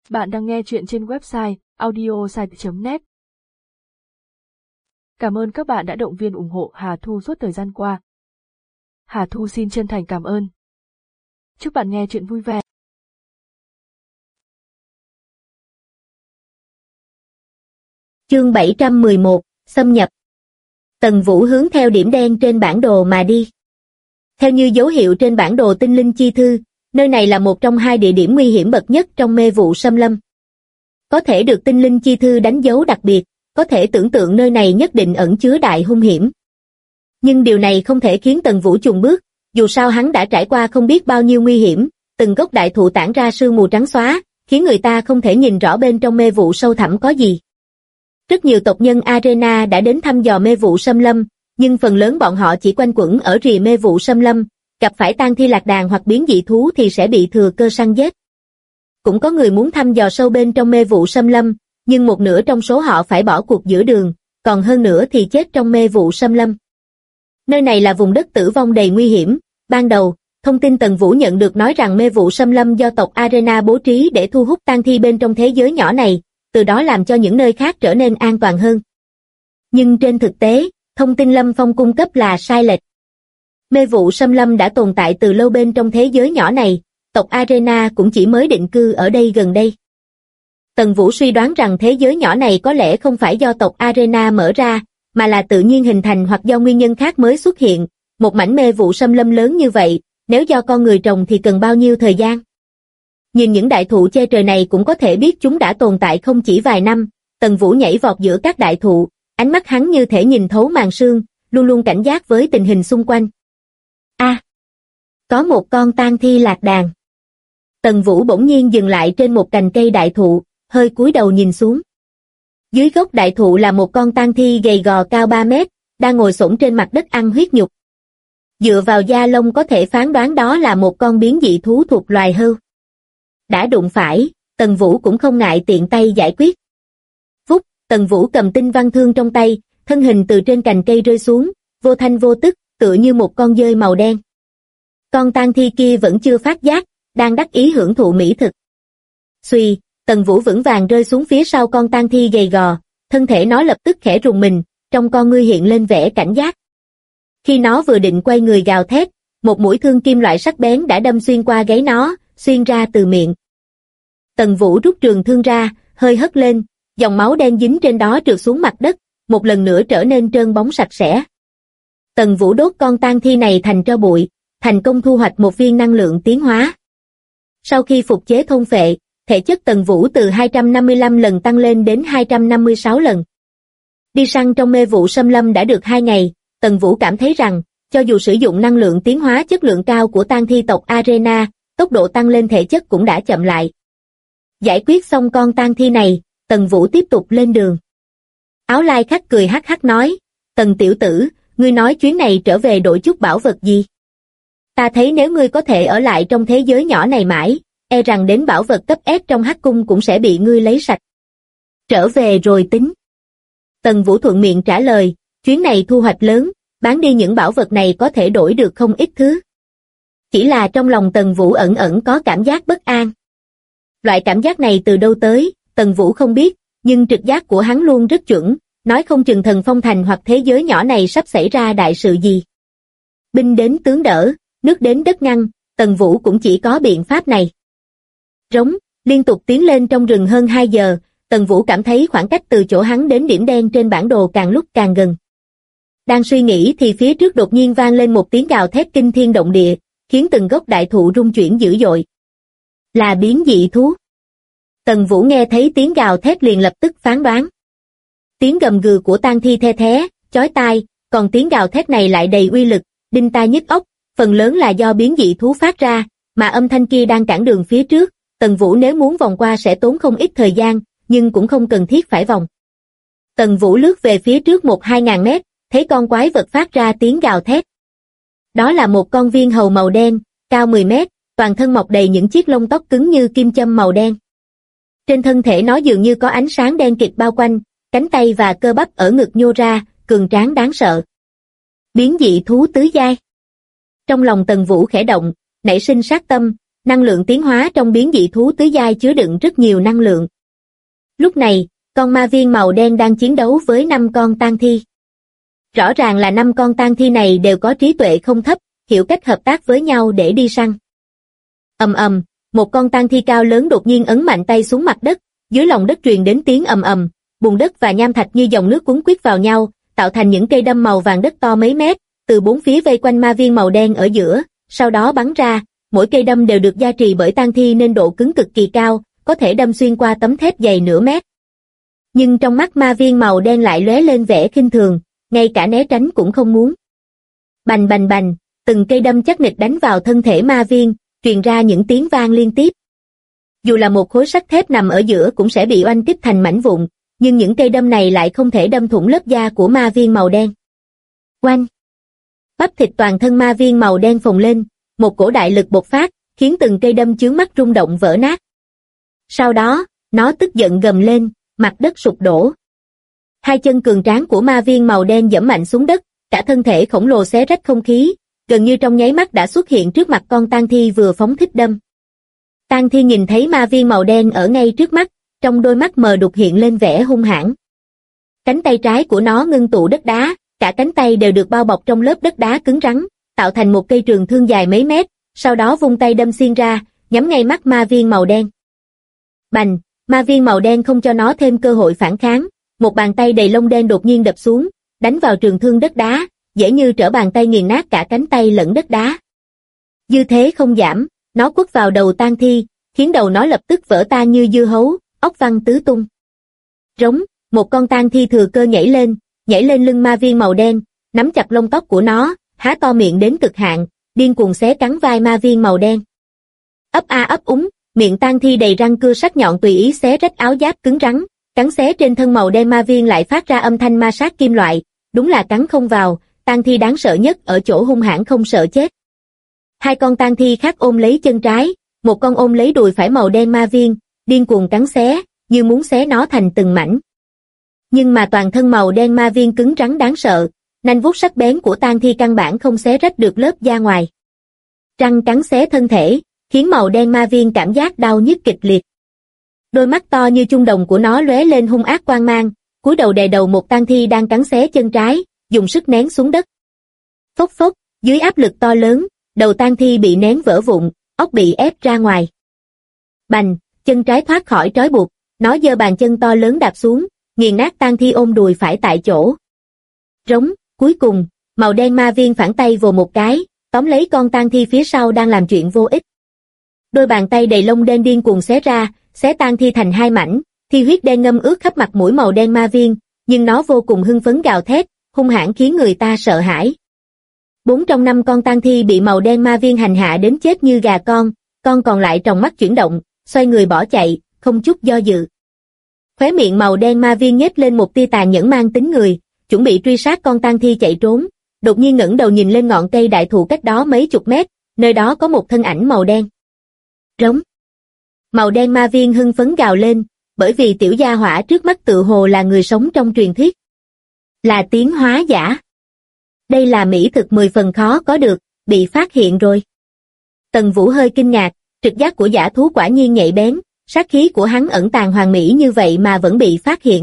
Bạn đang nghe chuyện trên website audiosite.net. Cảm ơn các bạn đã động viên ủng hộ Hà Thu suốt thời gian qua. Hà Thu xin chân thành cảm ơn. Chúc bạn nghe chuyện vui vẻ. Chương 711, xâm nhập. Tần Vũ hướng theo điểm đen trên bản đồ mà đi. Theo như dấu hiệu trên bản đồ tinh linh chi thư, nơi này là một trong hai địa điểm nguy hiểm bậc nhất trong mê vụ xâm lâm. Có thể được tinh linh chi thư đánh dấu đặc biệt, có thể tưởng tượng nơi này nhất định ẩn chứa đại hung hiểm. Nhưng điều này không thể khiến Tần Vũ chùn bước, dù sao hắn đã trải qua không biết bao nhiêu nguy hiểm, từng gốc đại thụ tản ra sương mù trắng xóa, khiến người ta không thể nhìn rõ bên trong mê vụ sâu thẳm có gì. Rất nhiều tộc nhân Arena đã đến thăm dò mê vụ xâm lâm, nhưng phần lớn bọn họ chỉ quanh quẩn ở rìa mê vụ xâm lâm, gặp phải tang thi lạc đàn hoặc biến dị thú thì sẽ bị thừa cơ săn giết. Cũng có người muốn thăm dò sâu bên trong mê vụ xâm lâm, nhưng một nửa trong số họ phải bỏ cuộc giữa đường, còn hơn nửa thì chết trong mê vụ xâm lâm. Nơi này là vùng đất tử vong đầy nguy hiểm. Ban đầu, thông tin Tần Vũ nhận được nói rằng mê vụ xâm lâm do tộc Arena bố trí để thu hút tang thi bên trong thế giới nhỏ này, từ đó làm cho những nơi khác trở nên an toàn hơn. Nhưng trên thực tế, thông tin Lâm Phong cung cấp là sai lệch. Mê vụ xâm lâm đã tồn tại từ lâu bên trong thế giới nhỏ này, tộc Arena cũng chỉ mới định cư ở đây gần đây. Tần Vũ suy đoán rằng thế giới nhỏ này có lẽ không phải do tộc Arena mở ra, mà là tự nhiên hình thành hoặc do nguyên nhân khác mới xuất hiện. Một mảnh mê vụ xâm lâm lớn như vậy, nếu do con người trồng thì cần bao nhiêu thời gian? Nhìn những đại thụ che trời này cũng có thể biết chúng đã tồn tại không chỉ vài năm. Tần Vũ nhảy vọt giữa các đại thụ, ánh mắt hắn như thể nhìn thấu màn sương, luôn luôn cảnh giác với tình hình xung quanh. Có một con tang thi lạc đàn. Tần Vũ bỗng nhiên dừng lại trên một cành cây đại thụ, hơi cúi đầu nhìn xuống. Dưới gốc đại thụ là một con tang thi gầy gò cao 3 mét, đang ngồi xổm trên mặt đất ăn huyết nhục. Dựa vào da lông có thể phán đoán đó là một con biến dị thú thuộc loài hươu. Đã đụng phải, Tần Vũ cũng không ngại tiện tay giải quyết. Vút, Tần Vũ cầm tinh văn thương trong tay, thân hình từ trên cành cây rơi xuống, vô thanh vô tức, tựa như một con dơi màu đen. Con tang thi kia vẫn chưa phát giác, đang đắc ý hưởng thụ mỹ thực. Xuy, Tần Vũ vững vàng rơi xuống phía sau con tang thi gầy gò, thân thể nó lập tức khẽ rùng mình, trong con ngươi hiện lên vẻ cảnh giác. Khi nó vừa định quay người gào thét, một mũi thương kim loại sắc bén đã đâm xuyên qua gáy nó, xuyên ra từ miệng. Tần Vũ rút trường thương ra, hơi hất lên, dòng máu đen dính trên đó trượt xuống mặt đất, một lần nữa trở nên trơn bóng sạch sẽ. Tần Vũ đốt con tang thi này thành tro bụi, thành công thu hoạch một viên năng lượng tiến hóa. Sau khi phục chế thôn phệ, thể chất Tần Vũ từ 255 lần tăng lên đến 256 lần. Đi săn trong mê vụ xâm lâm đã được 2 ngày, Tần Vũ cảm thấy rằng, cho dù sử dụng năng lượng tiến hóa chất lượng cao của tang thi tộc Arena, tốc độ tăng lên thể chất cũng đã chậm lại. Giải quyết xong con tang thi này, Tần Vũ tiếp tục lên đường. Áo lai khách cười hắc hắc nói, Tần tiểu tử, ngươi nói chuyến này trở về đổi chút bảo vật gì? Ta thấy nếu ngươi có thể ở lại trong thế giới nhỏ này mãi, e rằng đến bảo vật cấp S trong Hắc cung cũng sẽ bị ngươi lấy sạch. Trở về rồi tính. Tần Vũ thuận miệng trả lời, chuyến này thu hoạch lớn, bán đi những bảo vật này có thể đổi được không ít thứ. Chỉ là trong lòng Tần Vũ ẩn ẩn có cảm giác bất an. Loại cảm giác này từ đâu tới, Tần Vũ không biết, nhưng trực giác của hắn luôn rất chuẩn, nói không chừng Thần Phong Thành hoặc thế giới nhỏ này sắp xảy ra đại sự gì. Binh đến tướng đỡ, nước đến đất ngăn, Tần Vũ cũng chỉ có biện pháp này. Rống, liên tục tiến lên trong rừng hơn 2 giờ, Tần Vũ cảm thấy khoảng cách từ chỗ hắn đến điểm đen trên bản đồ càng lúc càng gần. Đang suy nghĩ thì phía trước đột nhiên vang lên một tiếng gào thét kinh thiên động địa, khiến từng gốc đại thụ rung chuyển dữ dội. Là biến dị thú. Tần Vũ nghe thấy tiếng gào thét liền lập tức phán đoán. Tiếng gầm gừ của tang thi the thé, chói tai, còn tiếng gào thét này lại đầy uy lực, đinh tai nhức óc, phần lớn là do biến dị thú phát ra, mà âm thanh kia đang cản đường phía trước. Tần Vũ nếu muốn vòng qua sẽ tốn không ít thời gian, nhưng cũng không cần thiết phải vòng. Tần Vũ lướt về phía trước 1-2 ngàn mét, thấy con quái vật phát ra tiếng gào thét. Đó là một con viên hầu màu đen, cao 10 mét, toàn thân mọc đầy những chiếc lông tóc cứng như kim châm màu đen. Trên thân thể nó dường như có ánh sáng đen kịt bao quanh, cánh tay và cơ bắp ở ngực nhô ra, cường tráng đáng sợ. Biến dị thú tứ giai. Trong lòng Tần Vũ khẽ động, nảy sinh sát tâm, Năng lượng tiến hóa trong biến dị thú tứ giai chứa đựng rất nhiều năng lượng. Lúc này, con ma viên màu đen đang chiến đấu với 5 con tang thi. Rõ ràng là 5 con tang thi này đều có trí tuệ không thấp, hiểu cách hợp tác với nhau để đi săn. Ầm ầm, một con tang thi cao lớn đột nhiên ấn mạnh tay xuống mặt đất, dưới lòng đất truyền đến tiếng ầm ầm, bùn đất và nham thạch như dòng nước cuốn quýt vào nhau, tạo thành những cây đâm màu vàng đất to mấy mét, từ bốn phía vây quanh ma viên màu đen ở giữa, sau đó bắn ra, mỗi cây đâm đều được gia trì bởi tang thi nên độ cứng cực kỳ cao, có thể đâm xuyên qua tấm thép dày nửa mét. Nhưng trong mắt ma viên màu đen lại lóe lên vẻ khinh thường, ngay cả né tránh cũng không muốn. Bành bành bành, từng cây đâm chắc nịch đánh vào thân thể ma viên, truyền ra những tiếng vang liên tiếp. Dù là một khối sắt thép nằm ở giữa cũng sẽ bị oanh kích thành mảnh vụn, nhưng những cây đâm này lại không thể đâm thủng lớp da của ma viên màu đen. Oanh! Bắp thịt toàn thân ma viên màu đen phồng lên, một cổ đại lực bộc phát, khiến từng cây đâm chướng mắt rung động vỡ nát. Sau đó, nó tức giận gầm lên, mặt đất sụp đổ. Hai chân cường tráng của ma viên màu đen giẫm mạnh xuống đất, cả thân thể khổng lồ xé rách không khí, gần như trong nháy mắt đã xuất hiện trước mặt con tang thi vừa phóng thích đâm. Tang thi nhìn thấy ma viên màu đen ở ngay trước mắt, trong đôi mắt mờ đục hiện lên vẻ hung hãn. Cánh tay trái của nó ngưng tụ đất đá, cả cánh tay đều được bao bọc trong lớp đất đá cứng rắn, tạo thành một cây trường thương dài mấy mét, sau đó vung tay đâm xuyên ra, nhắm ngay mắt ma viên màu đen. Bành, ma viên màu đen không cho nó thêm cơ hội phản kháng, một bàn tay đầy lông đen đột nhiên đập xuống, đánh vào trường thương đất đá, dễ như trở bàn tay nghiền nát cả cánh tay lẫn đất đá. Dư thế không giảm, nó quất vào đầu tang thi, khiến đầu nó lập tức vỡ tan như dưa hấu, óc văng tứ tung. Rống, một con tang thi thừa cơ nhảy lên lưng ma viên màu đen, nắm chặt lông tóc của nó, há to miệng đến cực hạn, điên cuồng xé cắn vai ma viên màu đen. Ấp a ấp úng, miệng tang thi đầy răng cưa sắc nhọn tùy ý xé rách áo giáp cứng rắn, cắn xé trên thân màu đen ma viên lại phát ra âm thanh ma sát kim loại, đúng là cắn không vào, tang thi đáng sợ nhất ở chỗ hung hãn không sợ chết. Hai con tang thi khác ôm lấy chân trái, một con ôm lấy đùi phải màu đen ma viên, điên cuồng cắn xé, như muốn xé nó thành từng mảnh. Nhưng mà toàn thân màu đen ma viên cứng rắn đáng sợ, nanh vuốt sắc bén của tang thi căn bản không xé rách được lớp da ngoài. Răng cắn xé thân thể, khiến màu đen ma viên cảm giác đau nhức kịch liệt. Đôi mắt to như chuông đồng của nó lóe lên hung ác quang mang, cúi đầu đè đầu một tang thi đang cắn xé chân trái, dùng sức nén xuống đất. Phốc phốc, dưới áp lực to lớn, đầu tang thi bị nén vỡ vụn, óc bị ép ra ngoài. Bành, chân trái thoát khỏi trói buộc, nó giơ bàn chân to lớn đạp xuống, nghiền nát tang thi ôm đùi phải tại chỗ. Rống, cuối cùng, màu đen ma viên phản tay vồ một cái, tóm lấy con tang thi phía sau đang làm chuyện vô ích. Đôi bàn tay đầy lông đen điên cuồng xé ra, xé tang thi thành hai mảnh, thi huyết đen ngâm ướt khắp mặt mũi màu đen ma viên, nhưng nó vô cùng hưng phấn gào thét, hung hãn khiến người ta sợ hãi. 4 trong 5 con tang thi bị màu đen ma viên hành hạ đến chết như gà con còn lại tròng mắt chuyển động, xoay người bỏ chạy, không chút do dự. Khóe miệng màu đen ma viên nhếch lên một tia tàn nhẫn mang tính người, chuẩn bị truy sát con tang thi chạy trốn, đột nhiên ngẩng đầu nhìn lên ngọn cây đại thụ cách đó mấy chục mét, nơi đó có một thân ảnh màu đen. Rống. Màu đen ma viên hưng phấn gào lên, bởi vì tiểu gia hỏa trước mắt tự hồ là người sống trong truyền thuyết. Là tiến hóa giả. Đây là mỹ thực 10 phần khó có được, bị phát hiện rồi. Tần Vũ hơi kinh ngạc, trực giác của giả thú quả nhiên nhạy bén, sát khí của hắn ẩn tàng hoàn mỹ như vậy mà vẫn bị phát hiện.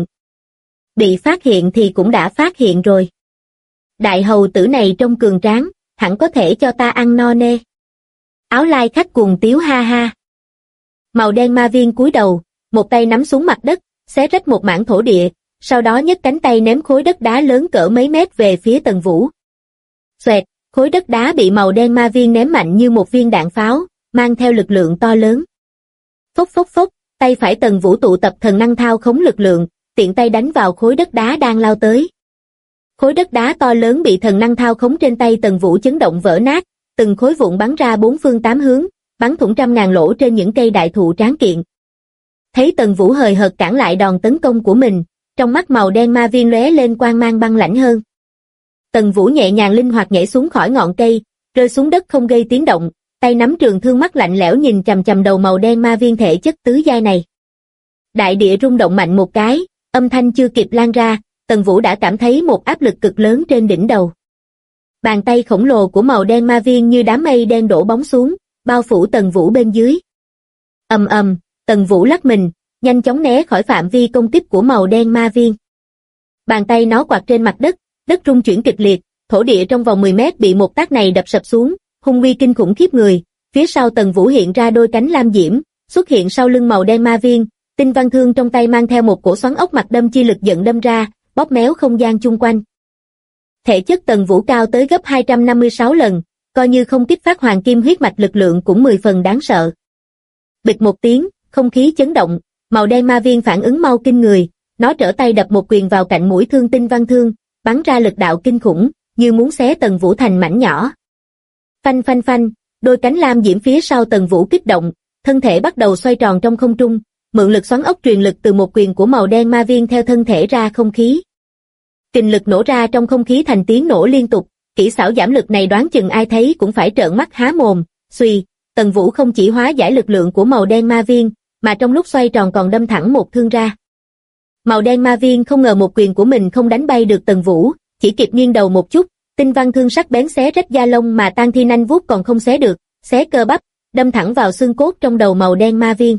Bị phát hiện thì cũng đã phát hiện rồi. Đại hầu tử này trông cường tráng, hẳn có thể cho ta ăn no nê. Áo lai khách cuồng tiếu ha ha. Màu đen ma viên cúi đầu, một tay nắm xuống mặt đất, xé rách một mảng thổ địa, sau đó nhấc cánh tay ném khối đất đá lớn cỡ mấy mét về phía Tần Vũ. Xoẹt, khối đất đá bị màu đen ma viên ném mạnh như một viên đạn pháo, mang theo lực lượng to lớn. Phốc phốc phốc, tay phải Tần Vũ tụ tập thần năng thao khống lực lượng, tiện tay đánh vào khối đất đá đang lao tới. Khối đất đá to lớn bị thần năng thao khống trên tay Tần Vũ chấn động vỡ nát, từng khối vụn bắn ra 4 phương 8 hướng, bắn thủng trăm ngàn lỗ trên những cây đại thụ tráng kiện. Thấy Tần Vũ hời hợt cản lại đòn tấn công của mình, trong mắt màu đen ma viên lóe lên quang mang băng lãnh hơn. Tần Vũ nhẹ nhàng linh hoạt nhảy xuống khỏi ngọn cây, rơi xuống đất không gây tiếng động, tay nắm trường thương mắt lạnh lẽo nhìn chằm chằm đầu màu đen ma viên thể chất tứ giai này. Đại địa rung động mạnh một cái, âm thanh chưa kịp lan ra, Tần Vũ đã cảm thấy một áp lực cực lớn trên đỉnh đầu. Bàn tay khổng lồ của màu đen ma viên như đám mây đen đổ bóng xuống, bao phủ Tần Vũ bên dưới. Ầm ầm, Tần Vũ lắc mình, nhanh chóng né khỏi phạm vi công kích của màu đen ma viên. Bàn tay nó quạt trên mặt đất, đất rung chuyển kịch liệt, thổ địa trong vòng 10 mét bị một tác này đập sập xuống, hung uy kinh khủng khiếp người. Phía sau Tần Vũ hiện ra đôi cánh lam diễm, xuất hiện sau lưng màu đen ma viên, Tinh Văn Thương trong tay mang theo một cổ xoắn ốc mặt đâm chi lực giận đâm ra, bóp méo không gian chung quanh. Thể chất Tần Vũ cao tới gấp 256 lần, coi như không kích phát hoàng kim huyết mạch lực lượng cũng 10 phần đáng sợ. Bịch một tiếng, không khí chấn động, màu đen ma viên phản ứng mau kinh người, nó trở tay đập một quyền vào cạnh mũi thương Tinh Văn Thương, bắn ra lực đạo kinh khủng, như muốn xé Tần Vũ thành mảnh nhỏ. Phanh phanh phanh, đôi cánh lam diễm phía sau Tần Vũ kích động, thân thể bắt đầu xoay tròn trong không trung, mượn lực xoắn ốc truyền lực từ một quyền của màu đen ma viên theo thân thể ra không khí. Kình lực nổ ra trong không khí thành tiếng nổ liên tục, kỹ xảo giảm lực này đoán chừng ai thấy cũng phải trợn mắt há mồm. Xuy, Tần Vũ không chỉ hóa giải lực lượng của màu đen ma viên, mà trong lúc xoay tròn còn đâm thẳng một thương ra. Màu đen ma viên không ngờ một quyền của mình không đánh bay được Tần Vũ, chỉ kịp nghiêng đầu một chút, Tinh Văn Thương sắc bén xé rách da lông mà Tang Thi nanh vuốt còn không xé được, xé cơ bắp, đâm thẳng vào xương cốt trong đầu màu đen ma viên.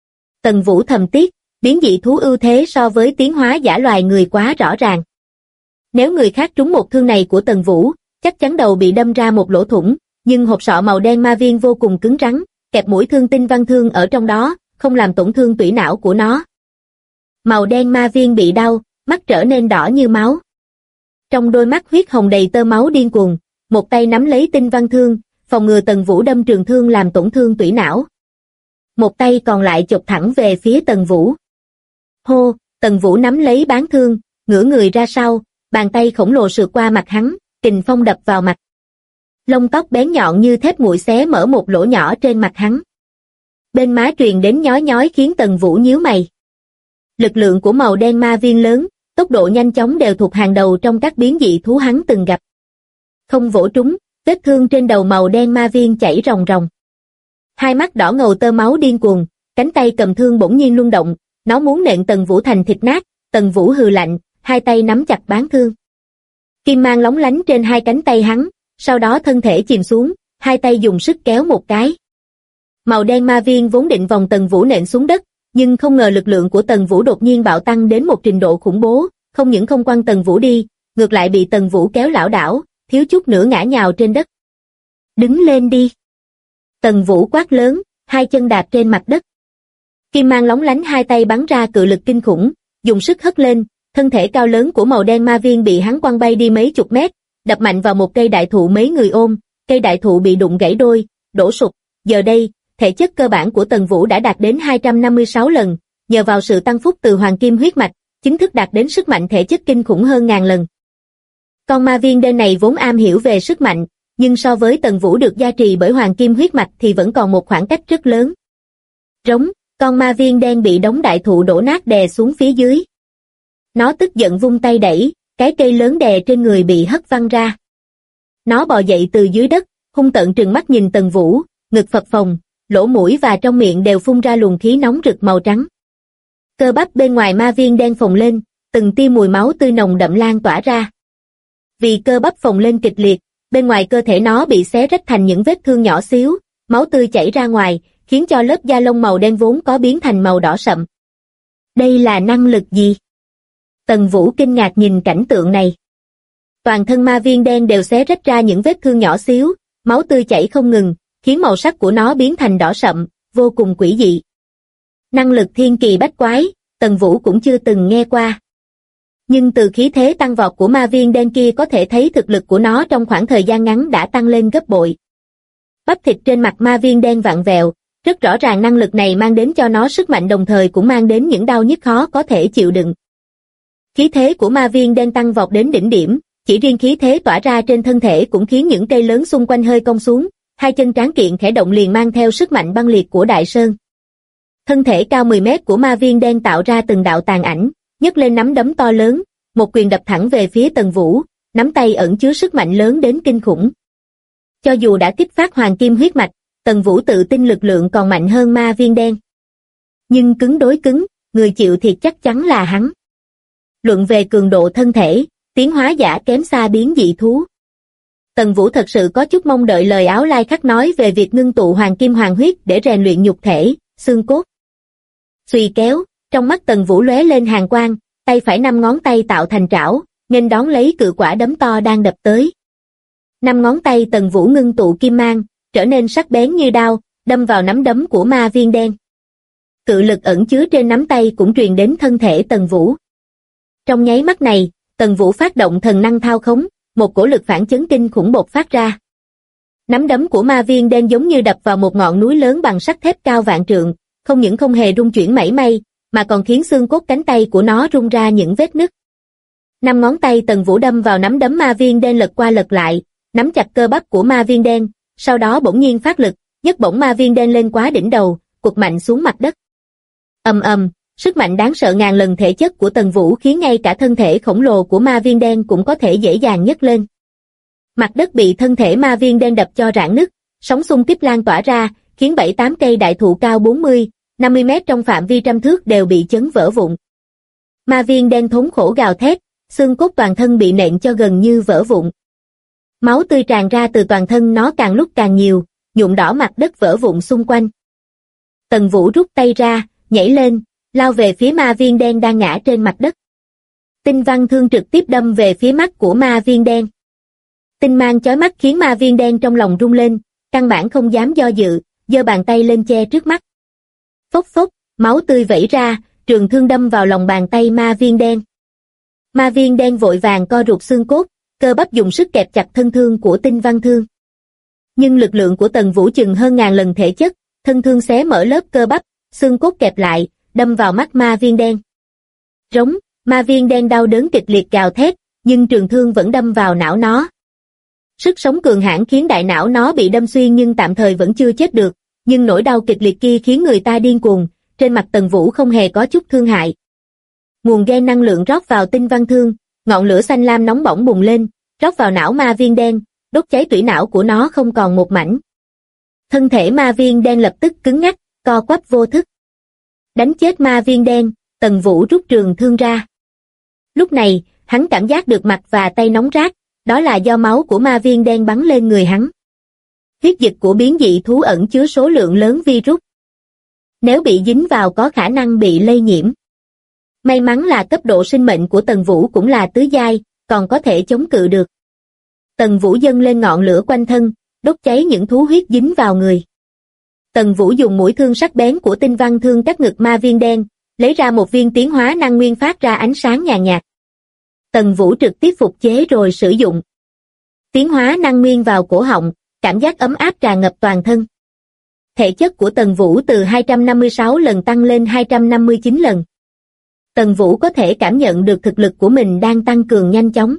Tần Vũ thầm tiếc, biến dị thú ưu thế so với tiến hóa giả loài người quá rõ ràng. Nếu người khác trúng một thương này của Tần Vũ, chắc chắn đầu bị đâm ra một lỗ thủng, nhưng hộp sọ màu đen ma viên vô cùng cứng rắn, kẹp mũi thương Tinh Văn Thương ở trong đó, không làm tổn thương tủy não của nó. Màu đen ma viên bị đau, mắt trở nên đỏ như máu. Trong đôi mắt huyết hồng đầy tơ máu điên cuồng, một tay nắm lấy Tinh Văn Thương, phòng ngừa Tần Vũ đâm trường thương làm tổn thương tủy não. Một tay còn lại chộp thẳng về phía Tần Vũ. Hô, Tần Vũ nắm lấy bán thương, ngửa người ra sau, bàn tay khổng lồ sượt qua mặt hắn, kình phong đập vào mặt. Lông tóc bén nhọn như thép nguội xé mở một lỗ nhỏ trên mặt hắn. Bên má truyền đến nhói nhói khiến Tần Vũ nhíu mày. Lực lượng của màu đen ma viên lớn, tốc độ nhanh chóng đều thuộc hàng đầu trong các biến dị thú hắn từng gặp. Không vỗ trúng, vết thương trên đầu màu đen ma viên chảy ròng ròng. Hai mắt đỏ ngầu tơ máu điên cuồng, cánh tay cầm thương bỗng nhiên rung động, nó muốn nện Tần Vũ thành thịt nát. Tần Vũ hừ lạnh, hai tay nắm chặt bán thương. Kim mang lóng lánh trên hai cánh tay hắn, sau đó thân thể chìm xuống, hai tay dùng sức kéo một cái. Màu đen ma viên vốn định vòng Tần Vũ nện xuống đất, nhưng không ngờ lực lượng của Tần Vũ đột nhiên bạo tăng đến một trình độ khủng bố, không những không quăng Tần Vũ đi, ngược lại bị Tần Vũ kéo lảo đảo, thiếu chút nữa ngã nhào trên đất. Đứng lên đi. Tần Vũ quát lớn, hai chân đạp trên mặt đất. Kim mang lóng lánh hai tay bắn ra cự lực kinh khủng, dùng sức hất lên, thân thể cao lớn của màu đen ma viên bị hắn quăng bay đi mấy chục mét, đập mạnh vào một cây đại thụ mấy người ôm, cây đại thụ bị đụng gãy đôi, đổ sụp. Giờ đây, thể chất cơ bản của Tần Vũ đã đạt đến 256 lần, nhờ vào sự tăng phúc từ hoàng kim huyết mạch, chính thức đạt đến sức mạnh thể chất kinh khủng hơn ngàn lần. Con ma viên đen này vốn am hiểu về sức mạnh, nhưng so với Tần Vũ được gia trì bởi hoàng kim huyết mạch thì vẫn còn một khoảng cách rất lớn. Rống, con ma viên đen bị đống đại thụ đổ nát đè xuống phía dưới. Nó tức giận vung tay đẩy, cái cây lớn đè trên người bị hất văng ra. Nó bò dậy từ dưới đất, hung tợn trừng mắt nhìn Tần Vũ, ngực phập phồng, lỗ mũi và trong miệng đều phun ra luồng khí nóng rực màu trắng. Cơ bắp bên ngoài ma viên đen phồng lên, từng tia mùi máu tươi nồng đậm lan tỏa ra. Vì cơ bắp phồng lên kịch liệt, bên ngoài cơ thể nó bị xé rách thành những vết thương nhỏ xíu, máu tươi chảy ra ngoài, khiến cho lớp da lông màu đen vốn có biến thành màu đỏ sậm. Đây là năng lực gì? Tần Vũ kinh ngạc nhìn cảnh tượng này. Toàn thân ma viên đen đều xé rách ra những vết thương nhỏ xíu, máu tươi chảy không ngừng, khiến màu sắc của nó biến thành đỏ sậm, vô cùng quỷ dị. Năng lực thiên kỳ bách quái, Tần Vũ cũng chưa từng nghe qua. Nhưng từ khí thế tăng vọt của ma viên đen kia có thể thấy thực lực của nó trong khoảng thời gian ngắn đã tăng lên gấp bội. Bắp thịt trên mặt ma viên đen vặn vẹo, rất rõ ràng năng lực này mang đến cho nó sức mạnh đồng thời cũng mang đến những đau nhức khó có thể chịu đựng. Khí thế của ma viên đen tăng vọt đến đỉnh điểm, chỉ riêng khí thế tỏa ra trên thân thể cũng khiến những cây lớn xung quanh hơi cong xuống, hai chân tráng kiện khẽ động liền mang theo sức mạnh băng liệt của đại sơn. Thân thể cao 10 mét của ma viên đen tạo ra từng đạo tàn ảnh, nhấc lên nắm đấm to lớn, một quyền đập thẳng về phía Tần Vũ, nắm tay ẩn chứa sức mạnh lớn đến kinh khủng. Cho dù đã kích phát hoàng kim huyết mạch, Tần Vũ tự tin lực lượng còn mạnh hơn ma viên đen. Nhưng cứng đối cứng, người chịu thiệt chắc chắn là hắn. Luận về cường độ thân thể, tiến hóa giả kém xa biến dị thú. Tần Vũ thật sự có chút mong đợi lời Áo Lai Khắc nói về việc ngưng tụ hoàng kim hoàng huyết để rèn luyện nhục thể, xương cốt. Xuy kéo, trong mắt Tần Vũ lóe lên hàn quang, tay phải 5 ngón tay tạo thành trảo, nghênh đón lấy cự quả đấm to đang đập tới. 5 ngón tay Tần Vũ ngưng tụ kim mang, trở nên sắc bén như đao, đâm vào nắm đấm của ma viên đen. Cự lực ẩn chứa trên nắm tay cũng truyền đến thân thể Tần Vũ. Trong nháy mắt này, Tần Vũ phát động thần năng thao khống, một cổ lực phản chấn kinh khủng bộc phát ra. Nắm đấm của ma viên đen giống như đập vào một ngọn núi lớn bằng sắt thép cao vạn trượng, không những không hề rung chuyển mảy may, mà còn khiến xương cốt cánh tay của nó rung ra những vết nứt. 5 ngón tay Tần Vũ đâm vào nắm đấm ma viên đen lật qua lật lại, nắm chặt cơ bắp của ma viên đen, sau đó bỗng nhiên phát lực, nhấc bổng ma viên đen lên quá đỉnh đầu, quật mạnh xuống mặt đất. Ầm ầm, sức mạnh đáng sợ ngàn lần thể chất của Tần Vũ khiến ngay cả thân thể khổng lồ của ma viên đen cũng có thể dễ dàng nhấc lên. Mặt đất bị thân thể ma viên đen đập cho rạn nứt, sóng xung kích lan tỏa ra, khiến 7-8 cây đại thụ cao 40-50 mét trong phạm vi trăm thước đều bị chấn vỡ vụn. Ma viên đen thống khổ gào thét, xương cốt toàn thân bị nện cho gần như vỡ vụn. Máu tươi tràn ra từ toàn thân nó càng lúc càng nhiều, nhuộm đỏ mặt đất vỡ vụn xung quanh. Tần Vũ rút tay ra, nhảy lên, lao về phía ma viên đen đang ngã trên mặt đất. Tinh văn thương trực tiếp đâm về phía mắt của ma viên đen. Tinh mang chói mắt khiến ma viên đen trong lòng rung lên, căn bản không dám do dự, giơ bàn tay lên che trước mắt. Phốc phốc, máu tươi vẩy ra, trường thương đâm vào lòng bàn tay ma viên đen. Ma viên đen vội vàng co ruột xương cốt, cơ bắp dùng sức kẹp chặt thân thương của tinh văn thương. Nhưng lực lượng của Tần Vũ chừng hơn ngàn lần thể chất, thân thương xé mở lớp cơ bắp, xương cốt kẹp lại, đâm vào mắt ma viên đen. Rống, ma viên đen đau đớn kịch liệt gào thét, nhưng trường thương vẫn đâm vào não nó. Sức sống cường hãn khiến đại não nó bị đâm xuyên nhưng tạm thời vẫn chưa chết được, nhưng nỗi đau kịch liệt kia khiến người ta điên cuồng, trên mặt Tần Vũ không hề có chút thương hại. Nguồn gen năng lượng rót vào tinh văn thương, ngọn lửa xanh lam nóng bỏng bùng lên, rót vào não ma viên đen, đốt cháy tủy não của nó không còn một mảnh. Thân thể ma viên đen lập tức cứng ngắc, co quắp vô thức. Đánh chết ma viên đen, Tần Vũ rút trường thương ra. Lúc này, hắn cảm giác được mặt và tay nóng rát, đó là do máu của ma viên đen bắn lên người hắn. Huyết dịch của biến dị thú ẩn chứa số lượng lớn virus. Nếu bị dính vào có khả năng bị lây nhiễm. May mắn là cấp độ sinh mệnh của Tần Vũ cũng là tứ giai, còn có thể chống cự được. Tần Vũ dâng lên ngọn lửa quanh thân, đốt cháy những thú huyết dính vào người. Tần Vũ dùng mũi thương sắc bén của tinh văn thương cắt ngực ma viên đen, lấy ra một viên tiến hóa năng nguyên phát ra ánh sáng nhàn nhạt. Tần Vũ trực tiếp phục chế rồi sử dụng. Tiến hóa năng nguyên vào cổ họng, cảm giác ấm áp tràn ngập toàn thân. Thể chất của Tần Vũ từ 256 lần tăng lên 259 lần. Tần Vũ có thể cảm nhận được thực lực của mình đang tăng cường nhanh chóng.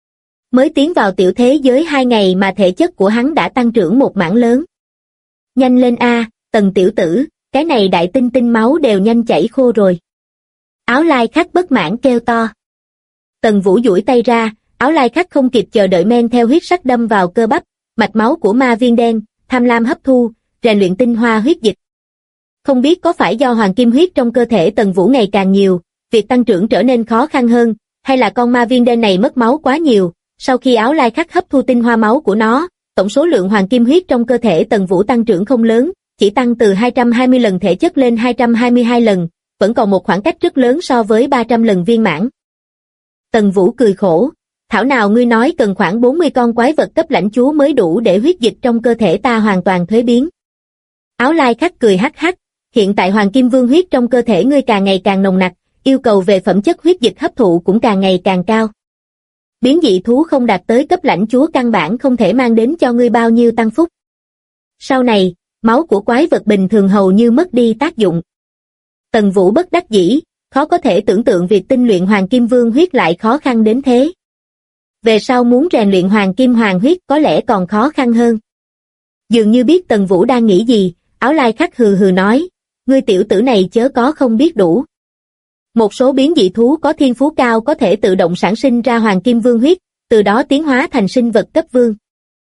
Mới tiến vào tiểu thế giới 2 ngày mà thể chất của hắn đã tăng trưởng một mảng lớn. Nhanh lên a, Tần tiểu tử, cái này đại tinh tinh máu đều nhanh chảy khô rồi. Áo Lai Khắc bất mãn kêu to. Tần Vũ duỗi tay ra, Áo Lai Khắc không kịp chờ đợi men theo huyết sắc đâm vào cơ bắp, mạch máu của ma viên đen, tham lam hấp thu, rèn luyện tinh hoa huyết dịch. Không biết có phải do hoàng kim huyết trong cơ thể Tần Vũ ngày càng nhiều, việc tăng trưởng trở nên khó khăn hơn, hay là con ma viên đen này mất máu quá nhiều, sau khi Áo Lai Khắc hấp thu tinh hoa máu của nó, tổng số lượng hoàng kim huyết trong cơ thể Tần Vũ tăng trưởng không lớn, chỉ tăng từ 220 lần thể chất lên 222 lần, vẫn còn một khoảng cách rất lớn so với 300 lần viên mãn. Tần Vũ cười khổ, thảo nào ngươi nói cần khoảng 40 con quái vật cấp lãnh chúa mới đủ để huyết dịch trong cơ thể ta hoàn toàn thuế biến. Áo Lai Khắc cười hắc hắc, hiện tại hoàng kim vương huyết trong cơ thể ngươi càng ngày càng nồng nặc, yêu cầu về phẩm chất huyết dịch hấp thụ cũng càng ngày càng cao. Biến dị thú không đạt tới cấp lãnh chúa căn bản không thể mang đến cho ngươi bao nhiêu tăng phúc. Sau này, máu của quái vật bình thường hầu như mất đi tác dụng. Tần Vũ bất đắc dĩ, khó có thể tưởng tượng việc tinh luyện hoàng kim vương huyết lại khó khăn đến thế. Về sau muốn rèn luyện hoàng kim hoàng huyết có lẽ còn khó khăn hơn. Dường như biết Tần Vũ đang nghĩ gì, Áo Lai Khắc hừ hừ nói, ngươi tiểu tử này chớ có không biết đủ. Một số biến dị thú có thiên phú cao có thể tự động sản sinh ra hoàng kim vương huyết, từ đó tiến hóa thành sinh vật cấp vương.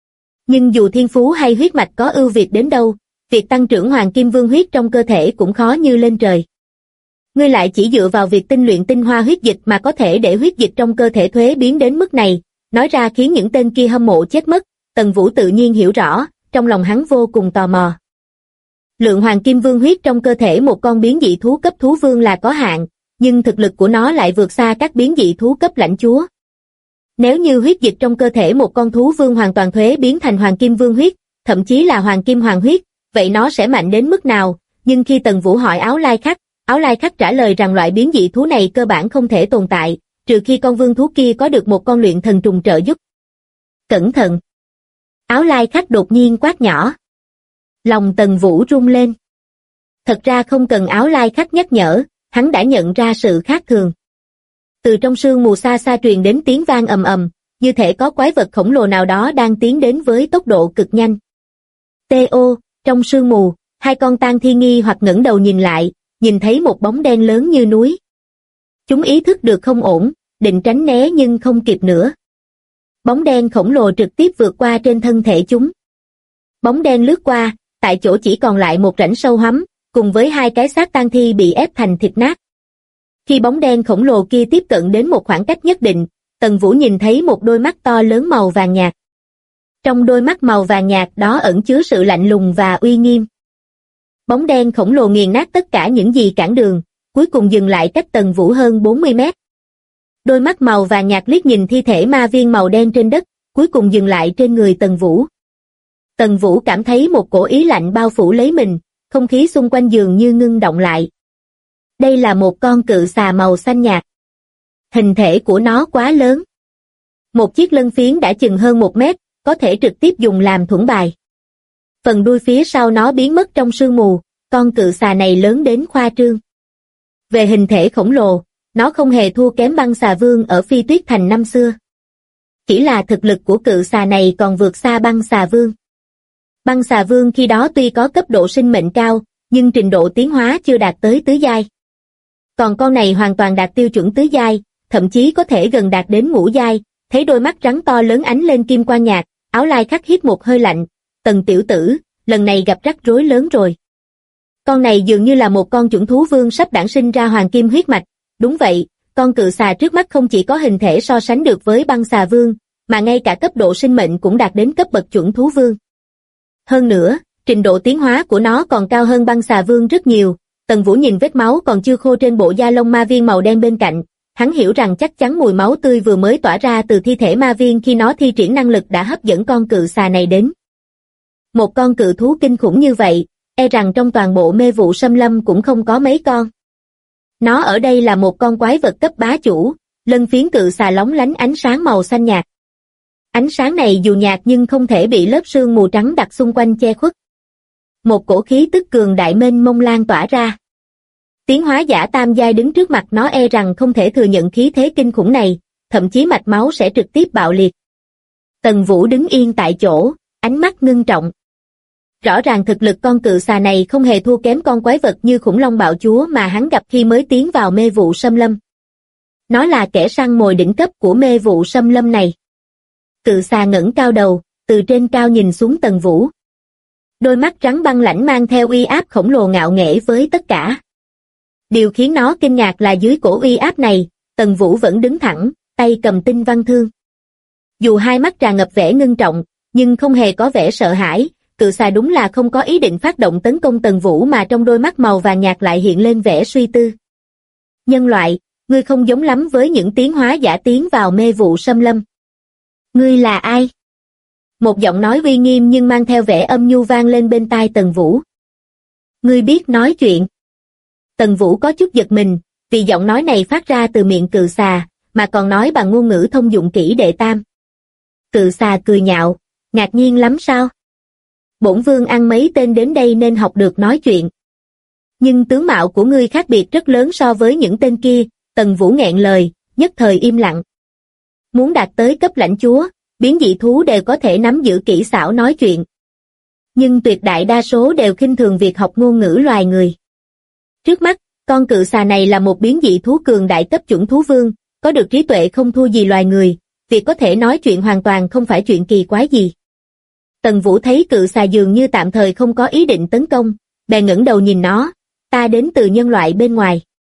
Nhưng dù thiên phú hay huyết mạch có ưu việt đến đâu, việc tăng trưởng hoàng kim vương huyết trong cơ thể cũng khó như lên trời. Ngươi lại chỉ dựa vào việc tinh luyện tinh hoa huyết dịch mà có thể để huyết dịch trong cơ thể thuế biến đến mức này, nói ra khiến những tên kia hâm mộ chết mất, Tần Vũ tự nhiên hiểu rõ, trong lòng hắn vô cùng tò mò. Lượng hoàng kim vương huyết trong cơ thể một con biến dị thú cấp thú vương là có hạn, nhưng thực lực của nó lại vượt xa các biến dị thú cấp lãnh chúa. Nếu như huyết dịch trong cơ thể một con thú vương hoàn toàn thuế biến thành hoàng kim vương huyết, thậm chí là hoàng kim hoàng huyết, vậy nó sẽ mạnh đến mức nào? Nhưng khi Tần Vũ hỏi Áo Lai Khắc trả lời rằng loại biến dị thú này cơ bản không thể tồn tại, trừ khi con vương thú kia có được một con luyện thần trùng trợ giúp. Cẩn thận! Áo Lai Khắc đột nhiên quát nhỏ. Lòng Tần Vũ rung lên. Thật ra không cần Áo Lai Khắc nhắc nhở, hắn đã nhận ra sự khác thường. Từ trong sương mù xa xa truyền đến tiếng vang ầm ầm, như thể có quái vật khổng lồ nào đó đang tiến đến với tốc độ cực nhanh. T.O. Trong sương mù, hai con tang thi nghi hoặc ngẩng đầu nhìn lại, nhìn thấy một bóng đen lớn như núi. Chúng ý thức được không ổn, định tránh né nhưng không kịp nữa. Bóng đen khổng lồ trực tiếp vượt qua trên thân thể chúng. Bóng đen lướt qua, tại chỗ chỉ còn lại một rãnh sâu hoắm, cùng với hai cái xác tang thi bị ép thành thịt nát. Khi bóng đen khổng lồ kia tiếp cận đến một khoảng cách nhất định, Tần Vũ nhìn thấy một đôi mắt to lớn màu vàng nhạt. Trong đôi mắt màu vàng nhạt đó ẩn chứa sự lạnh lùng và uy nghiêm. Bóng đen khổng lồ nghiền nát tất cả những gì cản đường, cuối cùng dừng lại cách Tần Vũ hơn 40 mét. Đôi mắt màu vàng nhạt liếc nhìn thi thể ma viên màu đen trên đất, cuối cùng dừng lại trên người Tần Vũ. Tần Vũ cảm thấy một cổ ý lạnh bao phủ lấy mình, không khí xung quanh dường như ngưng động lại. Đây là một con cự xà màu xanh nhạt. Hình thể của nó quá lớn. Một chiếc lân phiến đã chừng hơn 1 mét, có thể trực tiếp dùng làm thuẫn bài. Phần đuôi phía sau nó biến mất trong sương mù, con cự xà này lớn đến khoa trương. Về hình thể khổng lồ, nó không hề thua kém băng xà vương ở Phi Tuyết Thành năm xưa. Chỉ là thực lực của cự xà này còn vượt xa băng xà vương. Băng xà vương khi đó tuy có cấp độ sinh mệnh cao, nhưng trình độ tiến hóa chưa đạt tới tứ giai. Còn con này hoàn toàn đạt tiêu chuẩn tứ giai, thậm chí có thể gần đạt đến ngũ giai. Thấy đôi mắt trắng to lớn ánh lên kim quang nhạt, Áo Lai Khắc hít một hơi lạnh. Tần tiểu tử, lần này gặp rắc rối lớn rồi. Con này dường như là một con chuẩn thú vương sắp đản sinh ra hoàng kim huyết mạch. Đúng vậy, con cự xà trước mắt không chỉ có hình thể so sánh được với băng xà vương, mà ngay cả cấp độ sinh mệnh cũng đạt đến cấp bậc chuẩn thú vương. Hơn nữa, trình độ tiến hóa của nó còn cao hơn băng xà vương rất nhiều. Tần Vũ nhìn vết máu còn chưa khô trên bộ da lông ma viên màu đen bên cạnh, hắn hiểu rằng chắc chắn mùi máu tươi vừa mới tỏa ra từ thi thể ma viên khi nó thi triển năng lực đã hấp dẫn con cự xà này đến. Một con cự thú kinh khủng như vậy, e rằng trong toàn bộ mê vụ xâm lâm cũng không có mấy con. Nó ở đây là một con quái vật cấp bá chủ, lân phiến cự xà lóng lánh ánh sáng màu xanh nhạt. Ánh sáng này dù nhạt nhưng không thể bị lớp sương mù trắng đặc xung quanh che khuất. Một cổ khí tức cường đại mênh mông lan tỏa ra. Tiến hóa giả tam giai đứng trước mặt nó e rằng không thể thừa nhận khí thế kinh khủng này, thậm chí mạch máu sẽ trực tiếp bạo liệt. Tần Vũ đứng yên tại chỗ, ánh mắt ngưng trọng. Rõ ràng thực lực con cự xà này không hề thua kém con quái vật như khủng long bạo chúa mà hắn gặp khi mới tiến vào mê vụ xâm lâm. Nó là kẻ săn mồi đỉnh cấp của mê vụ xâm lâm này. Cự xà ngẩng cao đầu, từ trên cao nhìn xuống Tần Vũ. Đôi mắt trắng băng lãnh mang theo uy áp khổng lồ ngạo nghễ với tất cả. Điều khiến nó kinh ngạc là dưới cổ uy áp này, Tần Vũ vẫn đứng thẳng, tay cầm tinh văn thương. Dù hai mắt tràn ngập vẻ ngưng trọng, nhưng không hề có vẻ sợ hãi, cự xà đúng là không có ý định phát động tấn công Tần Vũ mà trong đôi mắt màu vàng nhạt lại hiện lên vẻ suy tư. Nhân loại, ngươi không giống lắm với những tiến hóa giả tiến vào mê vụ xâm lâm. Ngươi là ai? Một giọng nói uy nghiêm nhưng mang theo vẻ âm nhu vang lên bên tai Tần Vũ. Ngươi biết nói chuyện. Tần Vũ có chút giật mình, vì giọng nói này phát ra từ miệng cự xà, mà còn nói bằng ngôn ngữ thông dụng kỹ đệ tam. Cự xà cười nhạo, ngạc nhiên lắm sao? Bổn vương ăn mấy tên đến đây nên học được nói chuyện. Nhưng tướng mạo của ngươi khác biệt rất lớn so với những tên kia, Tần Vũ nghẹn lời, nhất thời im lặng. Muốn đạt tới cấp lãnh chúa, biến dị thú đều có thể nắm giữ kỹ xảo nói chuyện. Nhưng tuyệt đại đa số đều khinh thường việc học ngôn ngữ loài người. Trước mắt, con cự xà này là một biến dị thú cường đại cấp chuẩn thú vương, có được trí tuệ không thua gì loài người, việc có thể nói chuyện hoàn toàn không phải chuyện kỳ quái gì. Tần Vũ thấy cự xà dường như tạm thời không có ý định tấn công, bèn ngẩng đầu nhìn nó, ta đến từ nhân loại bên ngoài.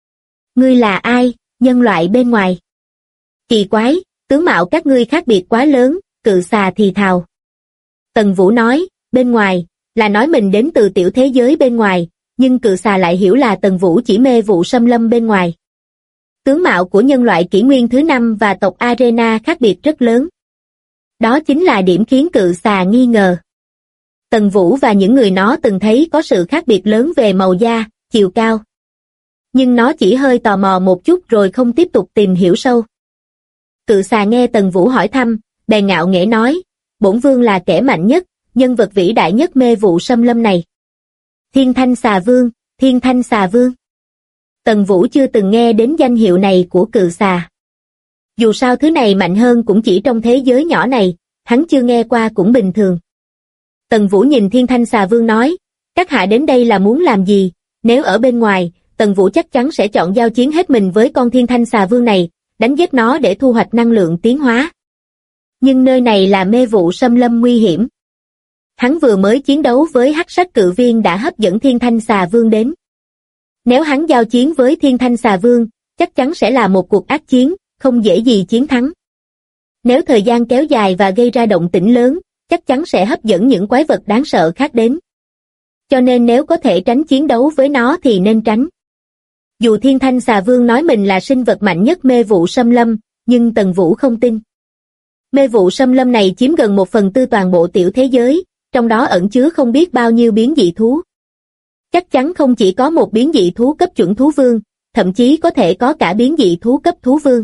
Ngươi là ai, nhân loại bên ngoài? Kỳ quái, tướng mạo các ngươi khác biệt quá lớn, cự xà thì thào. Tần Vũ nói, bên ngoài, là nói mình đến từ tiểu thế giới bên ngoài, nhưng cự xà lại hiểu là Tần Vũ chỉ mê vụ xâm lâm bên ngoài. Tướng mạo của nhân loại kỷ nguyên thứ 5 và tộc Arena khác biệt rất lớn. Đó chính là điểm khiến cự xà nghi ngờ. Tần Vũ và những người nó từng thấy có sự khác biệt lớn về màu da, chiều cao. Nhưng nó chỉ hơi tò mò một chút rồi không tiếp tục tìm hiểu sâu. Cự xà nghe Tần Vũ hỏi thăm, bèn ngạo nghễ nói, bổn vương là kẻ mạnh nhất, nhân vật vĩ đại nhất mê vụ xâm lâm này. Thiên Thanh Xà Vương, Thiên Thanh Xà Vương. Tần Vũ chưa từng nghe đến danh hiệu này của cự xà. Dù sao thứ này mạnh hơn cũng chỉ trong thế giới nhỏ này, hắn chưa nghe qua cũng bình thường. Tần Vũ nhìn Thiên Thanh Xà Vương nói, các hạ đến đây là muốn làm gì? Nếu ở bên ngoài, Tần Vũ chắc chắn sẽ chọn giao chiến hết mình với con Thiên Thanh Xà Vương này, đánh giết nó để thu hoạch năng lượng tiến hóa. Nhưng nơi này là mê vụ xâm lâm nguy hiểm. Hắn vừa mới chiến đấu với hắc sắc cự viên đã hấp dẫn Thiên Thanh Xà Vương đến. Nếu hắn giao chiến với Thiên Thanh Xà Vương, chắc chắn sẽ là một cuộc ác chiến, không dễ gì chiến thắng. Nếu thời gian kéo dài và gây ra động tĩnh lớn, chắc chắn sẽ hấp dẫn những quái vật đáng sợ khác đến. Cho nên nếu có thể tránh chiến đấu với nó thì nên tránh. Dù Thiên Thanh Xà Vương nói mình là sinh vật mạnh nhất mê vụ xâm lâm, nhưng Tần Vũ không tin. Mê vụ xâm lâm này chiếm gần 1/4 toàn bộ tiểu thế giới, trong đó ẩn chứa không biết bao nhiêu biến dị thú. Chắc chắn không chỉ có một biến dị thú cấp chuẩn thú vương, thậm chí có thể có cả biến dị thú cấp thú vương.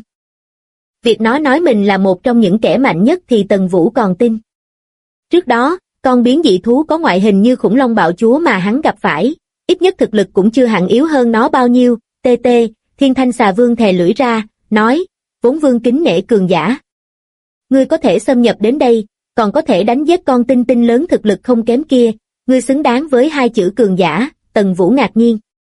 Việc nó nói mình là một trong những kẻ mạnh nhất thì Tần Vũ còn tin. Trước đó, con biến dị thú có ngoại hình như khủng long bạo chúa mà hắn gặp phải, ít nhất thực lực cũng chưa hẳn yếu hơn nó bao nhiêu. TT, Thiên Thanh Xà Vương thè lưỡi ra, nói, vốn vương kính nể cường giả. Ngươi có thể xâm nhập đến đây, còn có thể đánh giết con tinh tinh lớn thực lực không kém kia, ngươi xứng đáng với 2 chữ cường giả. Tần Vũ ngạc nhiên.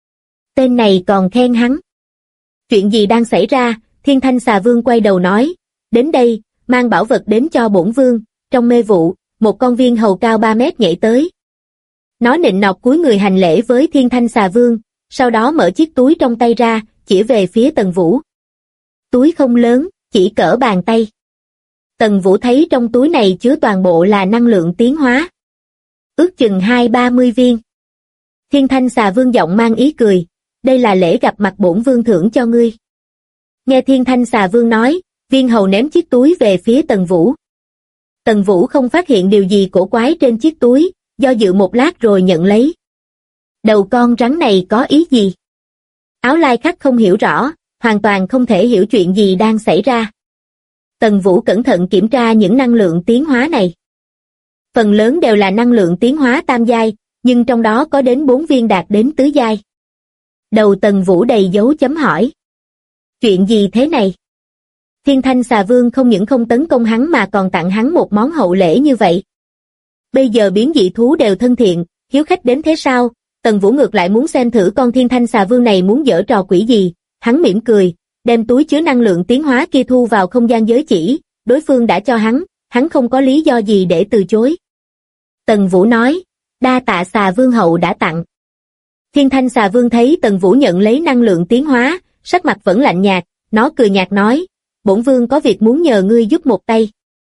Tên này còn khen hắn. Chuyện gì đang xảy ra? Thiên Thanh Xà Vương quay đầu nói, đến đây, mang bảo vật đến cho bổn vương. Trong mê vụ, một con viên hầu cao 3 mét nhảy tới. Nó nịnh nọt cúi người hành lễ với Thiên Thanh Xà Vương, sau đó mở chiếc túi trong tay ra, chỉ về phía Tần Vũ. Túi không lớn, chỉ cỡ bàn tay. Tần Vũ thấy trong túi này chứa toàn bộ là năng lượng tiến hóa. Ước chừng 20-30 viên. Thiên Thanh Xà Vương giọng mang ý cười, đây là lễ gặp mặt bổn vương thưởng cho ngươi. Nghe Thiên Thanh Xà Vương nói, viên hầu ném chiếc túi về phía Tần Vũ. Tần Vũ không phát hiện điều gì cổ quái trên chiếc túi, do dự một lát rồi nhận lấy. Đầu con rắn này có ý gì? Áo lai khắc không hiểu rõ, hoàn toàn không thể hiểu chuyện gì đang xảy ra. Tần Vũ cẩn thận kiểm tra những năng lượng tiến hóa này. Phần lớn đều là năng lượng tiến hóa tam giai, nhưng trong đó có đến 4 viên đạt đến tứ giai. Đầu Tần Vũ đầy dấu chấm hỏi. Chuyện gì thế này? Thiên Thanh Xà Vương không những không tấn công hắn mà còn tặng hắn một món hậu lễ như vậy. Bây giờ biến dị thú đều thân thiện, hiếu khách đến thế sao? Tần Vũ ngược lại muốn xem thử con Thiên Thanh Xà Vương này muốn giở trò quỷ gì. Hắn mỉm cười, đem túi chứa năng lượng tiến hóa kia thu vào không gian giới chỉ. Đối phương đã cho hắn không có lý do gì để từ chối. Tần Vũ nói, đa tạ Xà Vương hậu đã tặng. Thiên Thanh Xà Vương thấy Tần Vũ nhận lấy năng lượng tiến hóa, sắc mặt vẫn lạnh nhạt, nó cười nhạt nói, bổn vương có việc muốn nhờ ngươi giúp một tay.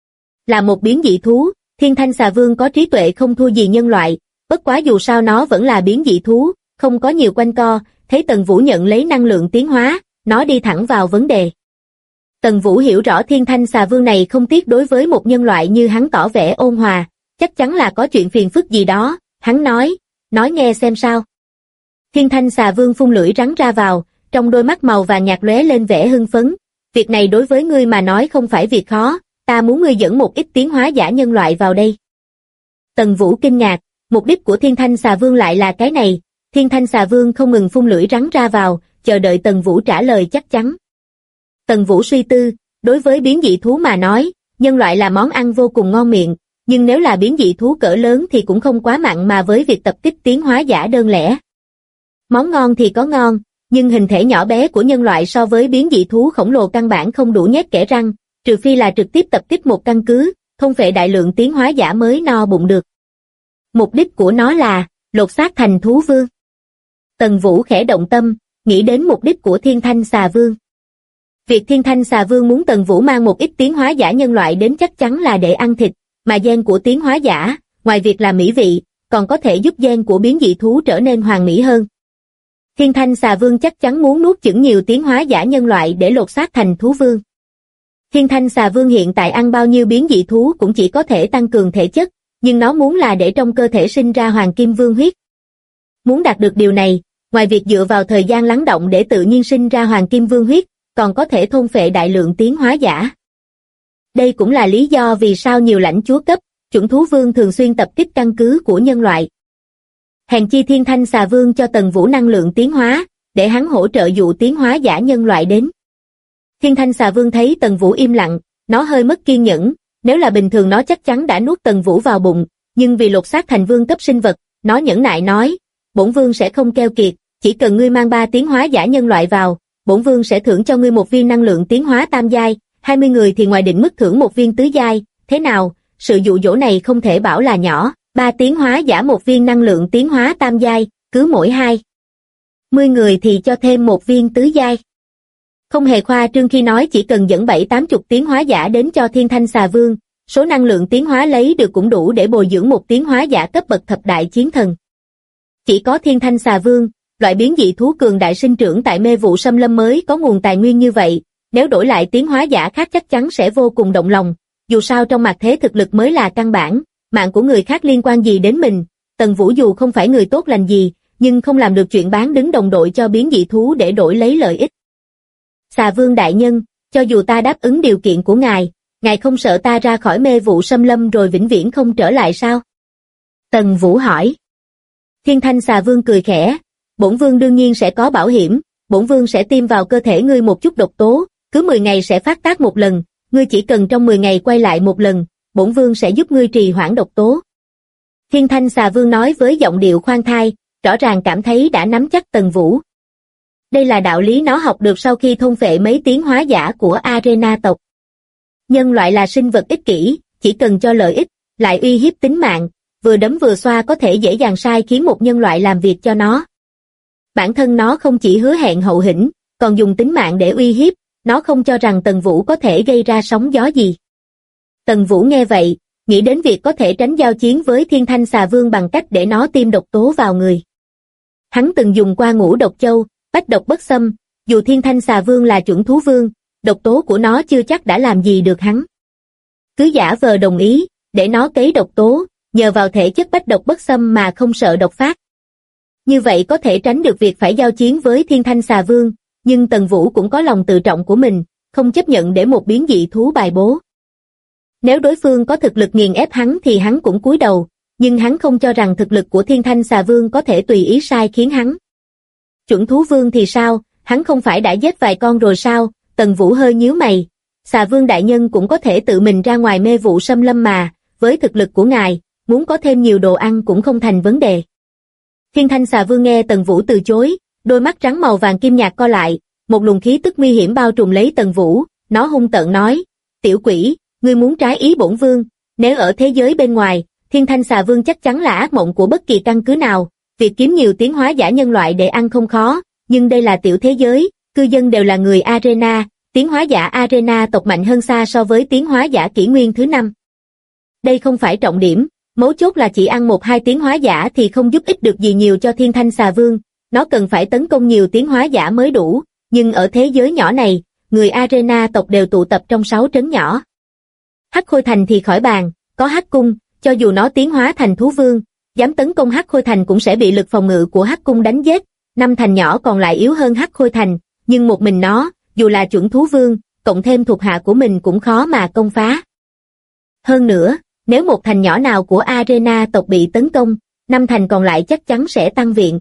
Là một biến dị thú, Thiên Thanh Xà Vương có trí tuệ không thua gì nhân loại, bất quá dù sao nó vẫn là biến dị thú, không có nhiều quanh co, thấy Tần Vũ nhận lấy năng lượng tiến hóa, nó đi thẳng vào vấn đề. Tần Vũ hiểu rõ Thiên Thanh Xà Vương này không tiếc đối với một nhân loại như hắn tỏ vẻ ôn hòa, chắc chắn là có chuyện phiền phức gì đó, hắn nói nghe xem sao. Thiên Thanh Xà Vương phun lưỡi rắn ra vào, trong đôi mắt màu vàng nhạt lóe lên vẻ hưng phấn. Việc này đối với ngươi mà nói không phải việc khó, ta muốn ngươi dẫn một ít tiến hóa giả nhân loại vào đây. Tần Vũ kinh ngạc, mục đích của Thiên Thanh Xà Vương lại là cái này. Thiên Thanh Xà Vương không ngừng phun lưỡi rắn ra vào, chờ đợi Tần Vũ trả lời chắc chắn. Tần Vũ suy tư, đối với biến dị thú mà nói, nhân loại là món ăn vô cùng ngon miệng, nhưng nếu là biến dị thú cỡ lớn thì cũng không quá mặn mà với việc tập kích tiến hóa giả đơn lẻ. Món ngon thì có ngon, nhưng hình thể nhỏ bé của nhân loại so với biến dị thú khổng lồ căn bản không đủ nhét kẽ răng, trừ phi là trực tiếp tập kích một căn cứ, thôn phệ đại lượng tiến hóa giả mới no bụng được. Mục đích của nó là lột xác thành thú vương. Tần Vũ khẽ động tâm, nghĩ đến mục đích của Thiên Thanh Xà Vương. Việc Thiên Thanh Xà Vương muốn Tần Vũ mang một ít tiến hóa giả nhân loại đến chắc chắn là để ăn thịt, mà gen của tiến hóa giả, ngoài việc là mỹ vị, còn có thể giúp gen của biến dị thú trở nên hoàn mỹ hơn. Thiên Thanh Xà Vương chắc chắn muốn nuốt chửng nhiều tiến hóa giả nhân loại để lột xác thành thú vương. Thiên Thanh Xà Vương hiện tại ăn bao nhiêu biến dị thú cũng chỉ có thể tăng cường thể chất, nhưng nó muốn là để trong cơ thể sinh ra hoàng kim vương huyết. Muốn đạt được điều này, ngoài việc dựa vào thời gian lắng động để tự nhiên sinh ra hoàng kim vương huyết, còn có thể thôn phệ đại lượng tiến hóa giả. Đây cũng là lý do vì sao nhiều lãnh chúa cấp, chủng thú vương thường xuyên tập kích căn cứ của nhân loại. Hèn chi Thiên Thanh Xà Vương cho Tần Vũ năng lượng tiến hóa, để hắn hỗ trợ dụ tiến hóa giả nhân loại đến. Thiên Thanh Xà Vương thấy Tần Vũ im lặng, nó hơi mất kiên nhẫn, nếu là bình thường nó chắc chắn đã nuốt Tần Vũ vào bụng, nhưng vì lột xác thành vương cấp sinh vật, nó nhẫn nại nói, bổn vương sẽ không keo kiệt, chỉ cần ngươi mang 3 tiến hóa giả nhân loại vào, bổn vương sẽ thưởng cho ngươi 1 viên năng lượng tiến hóa tam giai, 20 người thì ngoài định mức thưởng 1 viên tứ giai, thế nào, sự dụ dỗ này không thể bảo là nhỏ, 3 tiến hóa giả 1 viên năng lượng tiến hóa tam giai, cứ mỗi 20 người thì cho thêm 1 viên tứ giai. Không hề khoa trương khi nói chỉ cần dẫn 7-80 tiến hóa giả đến cho Thiên Thanh Xà Vương, số năng lượng tiến hóa lấy được cũng đủ để bồi dưỡng một tiến hóa giả cấp bậc thập đại chiến thần. Chỉ có Thiên Thanh Xà Vương, loại biến dị thú cường đại sinh trưởng tại mê vụ xâm lâm mới có nguồn tài nguyên như vậy, nếu đổi lại tiến hóa giả khác chắc chắn sẽ vô cùng động lòng, dù sao trong mặt thế thực lực mới là căn bản, mạng của người khác liên quan gì đến mình, Tần Vũ dù không phải người tốt lành gì, nhưng không làm được chuyện bán đứng đồng đội cho biến dị thú để đổi lấy lợi ích. Xà Vương đại nhân, cho dù ta đáp ứng điều kiện của ngài không sợ ta ra khỏi mê vụ xâm lâm rồi vĩnh viễn không trở lại sao? Tần Vũ hỏi. Thiên Thanh Xà Vương cười khẽ, bổn vương đương nhiên sẽ có bảo hiểm, bổn vương sẽ tiêm vào cơ thể ngươi một chút độc tố, cứ 10 ngày sẽ phát tác một lần, ngươi chỉ cần trong 10 ngày quay lại một lần, bổn vương sẽ giúp ngươi trì hoãn độc tố. Thiên Thanh Xà Vương nói với giọng điệu khoan thai, rõ ràng cảm thấy đã nắm chắc Tần Vũ. Đây là đạo lý nó học được sau khi thôn phệ mấy tiến hóa giả của Arena tộc. Nhân loại là sinh vật ích kỷ, chỉ cần cho lợi ích, lại uy hiếp tính mạng, vừa đấm vừa xoa có thể dễ dàng sai khiến một nhân loại làm việc cho nó. Bản thân nó không chỉ hứa hẹn hậu hĩnh, còn dùng tính mạng để uy hiếp, nó không cho rằng Tần Vũ có thể gây ra sóng gió gì. Tần Vũ nghe vậy, nghĩ đến việc có thể tránh giao chiến với Thiên Thanh Xà Vương bằng cách để nó tiêm độc tố vào người. Hắn từng dùng qua Ngũ Độc Châu, bách độc bất xâm, dù Thiên Thanh Xà Vương là chuẩn thú vương, độc tố của nó chưa chắc đã làm gì được hắn. Cứ giả vờ đồng ý, để nó cấy độc tố, nhờ vào thể chất bách độc bất xâm mà không sợ độc phát. Như vậy có thể tránh được việc phải giao chiến với Thiên Thanh Xà Vương, nhưng Tần Vũ cũng có lòng tự trọng của mình, không chấp nhận để một biến dị thú bài bố. Nếu đối phương có thực lực nghiền ép hắn thì hắn cũng cúi đầu, nhưng hắn không cho rằng thực lực của Thiên Thanh Xà Vương có thể tùy ý sai khiến hắn. Chuẩn thú vương thì sao, hắn không phải đã giết vài con rồi sao? Tần Vũ hơi nhíu mày, Xà Vương đại nhân cũng có thể tự mình ra ngoài mê vụ xâm lâm mà, với thực lực của ngài, muốn có thêm nhiều đồ ăn cũng không thành vấn đề. Thiên Thanh Xà Vương nghe Tần Vũ từ chối, đôi mắt trắng màu vàng kim nhạt co lại, một luồng khí tức nguy hiểm bao trùm lấy Tần Vũ, nó hung tợn nói, tiểu quỷ, ngươi muốn trái ý bổn vương, nếu ở thế giới bên ngoài, Thiên Thanh Xà Vương chắc chắn là ác mộng của bất kỳ căn cứ nào, việc kiếm nhiều tiến hóa giả nhân loại để ăn không khó, nhưng đây là tiểu thế giới, cư dân đều là người Arena, tiến hóa giả Arena tộc mạnh hơn xa so với tiến hóa giả kỷ nguyên thứ 5. Đây không phải trọng điểm, mấu chốt là chỉ ăn 1-2 tiến hóa giả thì không giúp ích được gì nhiều cho Thiên Thanh Xà Vương, nó cần phải tấn công nhiều tiến hóa giả mới đủ, nhưng ở thế giới nhỏ này, người Arena tộc đều tụ tập trong 6 trấn nhỏ. Hắc Khôi Thành thì khỏi bàn, có Hắc Cung, cho dù nó tiến hóa thành thú vương, dám tấn công Hắc Khôi Thành cũng sẽ bị lực phòng ngự của Hắc Cung đánh giết, 5 thành nhỏ còn lại yếu hơn Hắc Khôi Thành, nhưng một mình nó, dù là chuẩn thú vương, cộng thêm thuộc hạ của mình cũng khó mà công phá. Hơn nữa, nếu một thành nhỏ nào của Arena tộc bị tấn công, 5 thành còn lại chắc chắn sẽ tăng viện.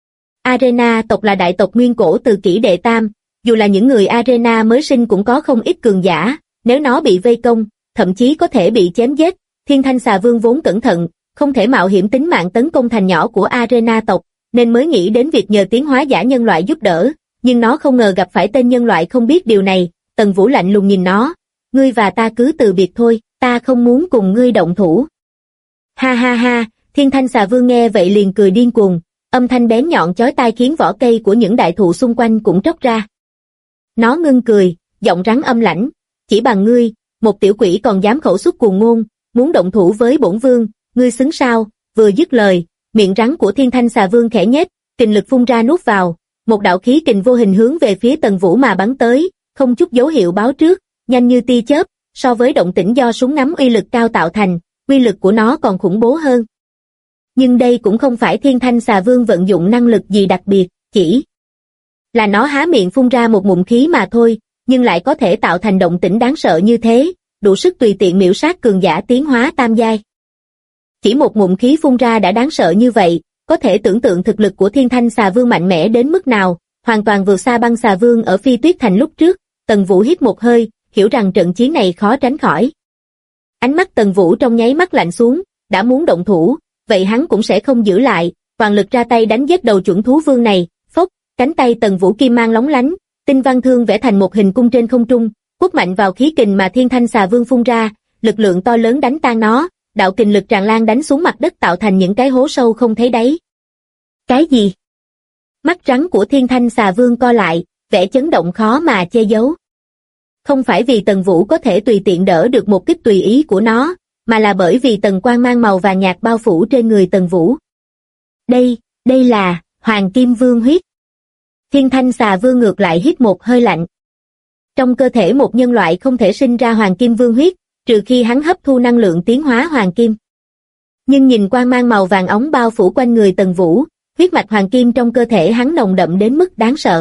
Arena tộc là đại tộc nguyên cổ từ kỷ đệ tam, dù là những người Arena mới sinh cũng có không ít cường giả, nếu nó bị vây công, thậm chí có thể bị chém giết. Thiên Thanh Xà Vương vốn cẩn thận, không thể mạo hiểm tính mạng tấn công thành nhỏ của Arena tộc, nên mới nghĩ đến việc nhờ tiến hóa giả nhân loại giúp đỡ, nhưng nó không ngờ gặp phải tên nhân loại không biết điều này. Tần Vũ lạnh lùng nhìn nó, ngươi và ta cứ từ biệt thôi, ta không muốn cùng ngươi động thủ. Ha ha ha, Thiên Thanh Xà Vương nghe vậy liền cười điên cuồng, âm thanh bén nhọn chói tai khiến vỏ cây của những đại thụ xung quanh cũng tróc ra. Nó ngưng cười, giọng rắn âm lãnh, chỉ bằng ngươi, một tiểu quỷ còn dám khẩu xuất cuồng ngôn, muốn động thủ với bổn vương, ngươi xứng sao? Vừa dứt lời, miệng rắn của Thiên Thanh Xà Vương khẽ nhếch, kình lực phun ra nuốt vào, một đạo khí kình vô hình hướng về phía Tần Vũ mà bắn tới, không chút dấu hiệu báo trước, nhanh như tia chớp, so với động tĩnh do súng ngắm uy lực cao tạo thành, uy lực của nó còn khủng bố hơn. Nhưng đây cũng không phải Thiên Thanh Xà Vương vận dụng năng lực gì đặc biệt, chỉ là nó há miệng phun ra một ngụm khí mà thôi, nhưng lại có thể tạo thành động tĩnh đáng sợ như thế, đủ sức tùy tiện miểu sát cường giả tiến hóa tam giai. Chỉ một ngụm khí phun ra đã đáng sợ như vậy, có thể tưởng tượng thực lực của Thiên Thanh Xà Vương mạnh mẽ đến mức nào, hoàn toàn vượt xa Băng Xà Vương ở Phi Tuyết Thành lúc trước. Tần Vũ hít một hơi, hiểu rằng trận chiến này khó tránh khỏi. Ánh mắt Tần Vũ trong nháy mắt lạnh xuống, đã muốn động thủ, vậy hắn cũng sẽ không giữ lại, toàn lực ra tay đánh giết đầu chuẩn thú vương này. Phốc, cánh tay Tần Vũ kim mang lóng lánh, tinh văn thương vẽ thành một hình cung trên không trung, quất mạnh vào khí kình mà Thiên Thanh Xà Vương phun ra, lực lượng to lớn đánh tan nó, đạo kình lực tràn lan đánh xuống mặt đất tạo thành những cái hố sâu không thấy đáy. Cái gì? Mắt rắn của Thiên Thanh Xà Vương co lại, vẻ chấn động khó mà che giấu. Không phải vì Tần Vũ có thể tùy tiện đỡ được một kích tùy ý của nó, mà là bởi vì tầng quang mang màu vàng nhạt bao phủ trên người Tần Vũ. Đây là Hoàng Kim Vương huyết. Thiên Thanh Xà Vương ngược lại hít một hơi lạnh. Trong cơ thể một nhân loại không thể sinh ra Hoàng Kim Vương huyết, trừ khi hắn hấp thu năng lượng tiến hóa Hoàng Kim. Nhưng nhìn quang mang màu vàng óng bao phủ quanh người Tần Vũ, huyết mạch Hoàng Kim trong cơ thể hắn nồng đậm đến mức đáng sợ.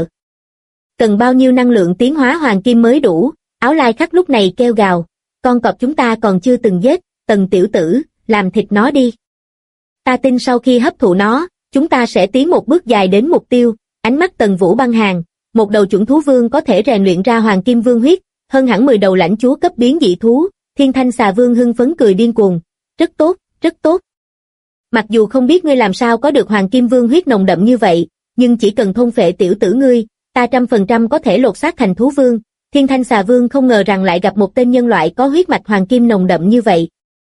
Cần bao nhiêu năng lượng tiến hóa Hoàng Kim mới đủ? Áo lai khắc lúc này kêu gào, con cọp chúng ta còn chưa từng giết, Tần tiểu tử, làm thịt nó đi. Ta tin sau khi hấp thụ nó, chúng ta sẽ tiến một bước dài đến mục tiêu. Ánh mắt Tần Vũ băng hàn, một đầu chuẩn thú vương có thể rèn luyện ra Hoàng Kim Vương huyết, hơn hẳn 10 đầu lãnh chúa cấp biến dị thú. Thiên Thanh Xà Vương hưng phấn cười điên cuồng, rất tốt, rất tốt. Mặc dù không biết ngươi làm sao có được Hoàng Kim Vương huyết nồng đậm như vậy, nhưng chỉ cần thôn phệ tiểu tử ngươi, ta 100% có thể lột xác thành thú vương. Thiên Thanh Xà Vương không ngờ rằng lại gặp một tên nhân loại có huyết mạch Hoàng Kim nồng đậm như vậy.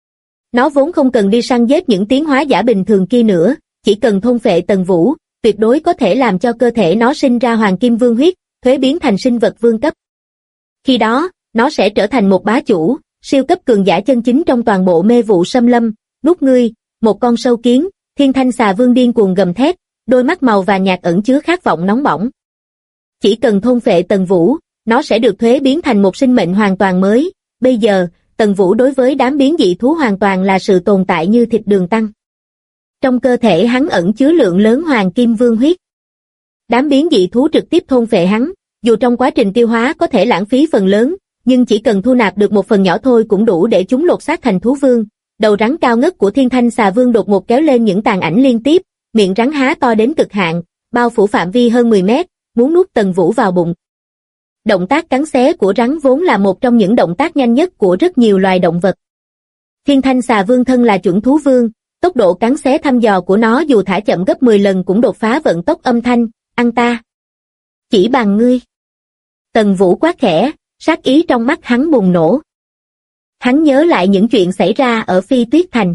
Nó vốn không cần đi săn giết những tiến hóa giả bình thường kia nữa, chỉ cần thôn phệ Tần Vũ, tuyệt đối có thể làm cho cơ thể nó sinh ra Hoàng Kim Vương huyết, thuế biến thành sinh vật vương cấp. Khi đó, nó sẽ trở thành một bá chủ, siêu cấp cường giả chân chính trong toàn bộ mê vụ xâm lâm. Nuốt ngươi, một con sâu kiến. Thiên Thanh Xà Vương điên cuồng gầm thét, đôi mắt màu vàng nhạt ẩn chứa khát vọng nóng bỏng. Chỉ cần thôn phệ Tần Vũ, nó sẽ được thuế biến thành một sinh mệnh hoàn toàn mới. Bây giờ, Tần Vũ đối với đám biến dị thú hoàn toàn là sự tồn tại như thịt đường tăng. Trong cơ thể hắn ẩn chứa lượng lớn Hoàng Kim Vương huyết. Đám biến dị thú trực tiếp thôn phệ hắn, dù trong quá trình tiêu hóa có thể lãng phí phần lớn, nhưng chỉ cần thu nạp được một phần nhỏ thôi cũng đủ để chúng lột xác thành thú vương. Đầu rắn cao ngất của Thiên Thanh Xà Vương đột ngột kéo lên những tàn ảnh liên tiếp, miệng rắn há to đến cực hạn, bao phủ phạm vi hơn 10 mét, muốn nuốt Tần Vũ vào bụng. Động tác cắn xé của rắn vốn là một trong những động tác nhanh nhất của rất nhiều loài động vật. Thiên Thanh Xà Vương thân là chuẩn thú vương, tốc độ cắn xé thăm dò của nó dù thả chậm gấp 10 lần cũng đột phá vận tốc âm thanh, ăn ta. Chỉ bằng ngươi. Tần Vũ quát khẽ, sát ý trong mắt hắn bùng nổ. Hắn nhớ lại những chuyện xảy ra ở Phi Tuyết Thành.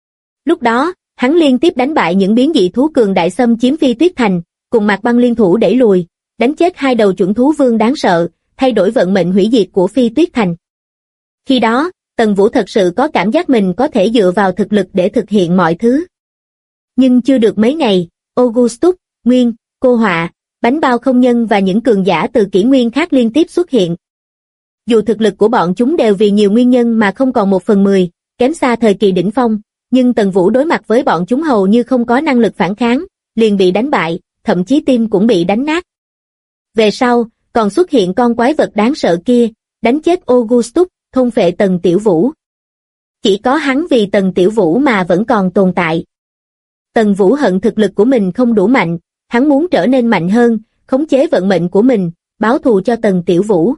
Lúc đó, hắn liên tiếp đánh bại những biến dị thú cường đại xâm chiếm Phi Tuyết Thành, cùng Mạc Băng liên thủ đẩy lùi, đánh chết 2 đầu chuẩn thú vương đáng sợ, thay đổi vận mệnh hủy diệt của Phi Tuyết Thành. Khi đó, Tần Vũ thật sự có cảm giác mình có thể dựa vào thực lực để thực hiện mọi thứ. Nhưng chưa được mấy ngày, Augustus, Nguyên, Cô Họa, Bánh Bao Không Nhân và những cường giả từ kỷ nguyên khác liên tiếp xuất hiện. Dù thực lực của bọn chúng đều vì nhiều nguyên nhân mà không còn 1/10, kém xa thời kỳ đỉnh phong, nhưng Tần Vũ đối mặt với bọn chúng hầu như không có năng lực phản kháng, liền bị đánh bại, thậm chí tim cũng bị đánh nát. Về sau, còn xuất hiện con quái vật đáng sợ kia, đánh chết Augustus, thôn phệ Tần Tiểu Vũ. Chỉ có hắn vì Tần Tiểu Vũ mà vẫn còn tồn tại. Tần Vũ hận thực lực của mình không đủ mạnh, hắn muốn trở nên mạnh hơn, khống chế vận mệnh của mình, báo thù cho Tần Tiểu Vũ.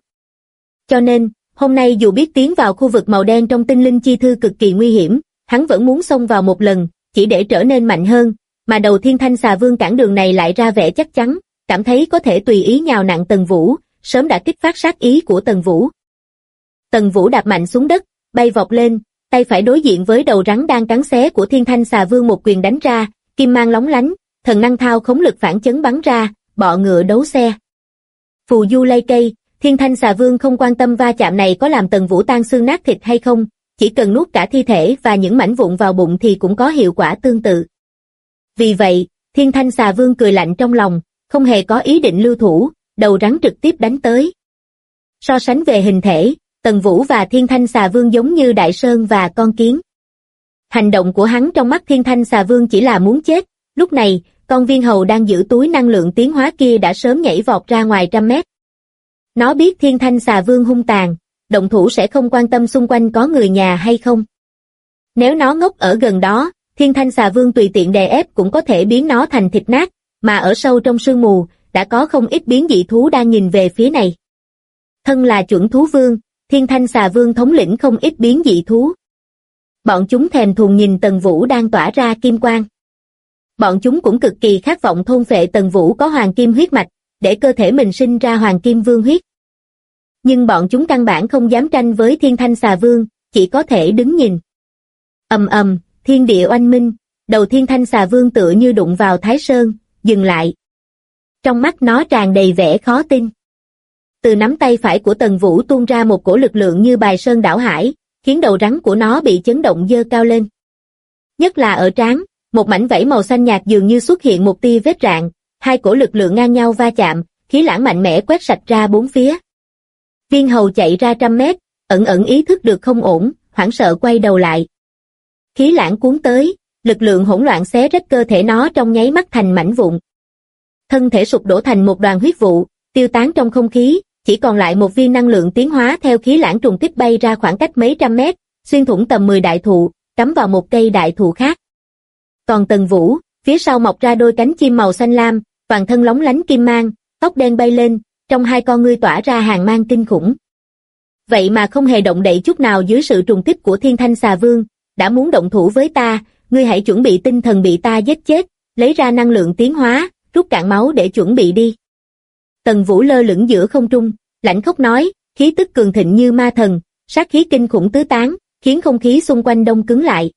Cho nên, hôm nay dù biết tiến vào khu vực màu đen trong tinh linh chi thư cực kỳ nguy hiểm, hắn vẫn muốn xông vào một lần, chỉ để trở nên mạnh hơn, mà đầu Thiên Thanh Xà Vương cản đường này lại ra vẻ chắc chắn, cảm thấy có thể tùy ý nhào nặn Tần Vũ, sớm đã kích phát sát ý của Tần Vũ. Tần Vũ đạp mạnh xuống đất, bay vọt lên, tay phải đối diện với đầu rắn đang cắn xé của Thiên Thanh Xà Vương một quyền đánh ra, kim mang lóng lánh, thần năng thao khống lực phản chấn bắn ra, bọ ngựa đấu xe. Phù du lay cây, Thiên Thanh Xà Vương không quan tâm va chạm này có làm Tần Vũ tan xương nát thịt hay không, chỉ cần nuốt cả thi thể và những mảnh vụn vào bụng thì cũng có hiệu quả tương tự. Vì vậy, Thiên Thanh Xà Vương cười lạnh trong lòng, không hề có ý định lưu thủ, đầu rắn trực tiếp đánh tới. So sánh về hình thể, Tần Vũ và Thiên Thanh Xà Vương giống như Đại Sơn và con kiến. Hành động của hắn trong mắt Thiên Thanh Xà Vương chỉ là muốn chết, lúc này, con viên hầu đang giữ túi năng lượng tiến hóa kia đã sớm nhảy vọt ra ngoài trăm mét. Nó biết Thiên Thanh Xà Vương hung tàn, động thủ sẽ không quan tâm xung quanh có người nhà hay không. Nếu nó ngốc ở gần đó, Thiên Thanh Xà Vương tùy tiện đè ép cũng có thể biến nó thành thịt nát, mà ở sâu trong sương mù, đã có không ít biến dị thú đang nhìn về phía này. Thân là chuẩn thú vương, Thiên Thanh Xà Vương thống lĩnh không ít biến dị thú. Bọn chúng thèm thuồng nhìn Tần Vũ đang tỏa ra kim quang. Bọn chúng cũng cực kỳ khát vọng thôn phệ Tần Vũ có hoàng kim huyết mạch, để cơ thể mình sinh ra hoàng kim vương huyết. Nhưng bọn chúng căn bản không dám tranh với Thiên Thanh Xà Vương, chỉ có thể đứng nhìn. Ầm ầm, thiên địa oanh minh, đầu Thiên Thanh Xà Vương tựa như đụng vào Thái Sơn, dừng lại. Trong mắt nó tràn đầy vẻ khó tin. Từ nắm tay phải của Tần Vũ tuôn ra một cổ lực lượng như bài sơn đảo hải, khiến đầu rắn của nó bị chấn động dơ cao lên. Nhất là ở trán, một mảnh vảy màu xanh nhạt dường như xuất hiện một tia vết rạn, hai cổ lực lượng ngang nhau va chạm, khí lãng mạnh mẽ quét sạch ra bốn phía. Viên hầu chạy ra trăm mét, ẩn ẩn ý thức được không ổn, hoảng sợ quay đầu lại. Khí lãng cuốn tới, lực lượng hỗn loạn xé rách cơ thể nó trong nháy mắt thành mảnh vụn. Thân thể sụp đổ thành một đoàn huyết vụ, tiêu tán trong không khí, chỉ còn lại một viên năng lượng tiến hóa theo khí lãng trùng kích bay ra khoảng cách mấy trăm mét, xuyên thủng tầm 10 đại thụ, cắm vào một cây đại thụ khác. Còn Tần Vũ, phía sau mọc ra đôi cánh chim màu xanh lam, toàn thân lóng lánh kim mang, tóc đen bay lên, trong hai con ngươi tỏa ra hàn mang kinh khủng. Vậy mà không hề động đậy chút nào dưới sự trùng kích của Thiên Thanh Xà Vương, đã muốn động thủ với ta, ngươi hãy chuẩn bị tinh thần bị ta giết chết, lấy ra năng lượng tiến hóa, rút cạn máu để chuẩn bị đi. Tần Vũ lơ lửng giữa không trung, lãnh khốc nói, khí tức cường thịnh như ma thần, sát khí kinh khủng tứ tán, khiến không khí xung quanh đông cứng lại.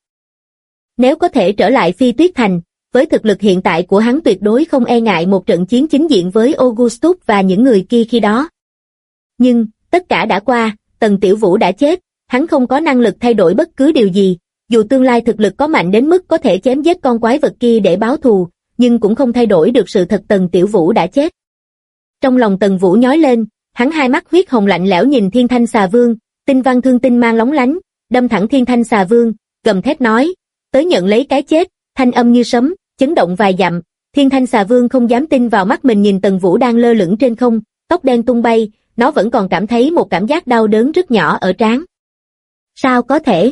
Nếu có thể trở lại Phi Tuyết Thành, với thực lực hiện tại của hắn tuyệt đối không e ngại một trận chiến chính diện với Augustus và những người kia khi đó. Nhưng, tất cả đã qua, Tần Tiểu Vũ đã chết, hắn không có năng lực thay đổi bất cứ điều gì, dù tương lai thực lực có mạnh đến mức có thể chém giết con quái vật kia để báo thù, nhưng cũng không thay đổi được sự thật Tần Tiểu Vũ đã chết. Trong lòng Tần Vũ nhói lên, hắn hai mắt huyết hồng lạnh lẽo nhìn Thiên Thanh Xà Vương, tinh văn thương tinh mang lóng lánh, đâm thẳng Thiên Thanh Xà Vương, gầm thét nói, tới nhận lấy cái chết, thanh âm như sấm, chấn động vài dặm. Thiên Thanh Xà Vương không dám tin vào mắt mình nhìn Tần Vũ đang lơ lửng trên không, tóc đen tung bay, nó vẫn còn cảm thấy một cảm giác đau đớn rất nhỏ ở trán. Sao có thể?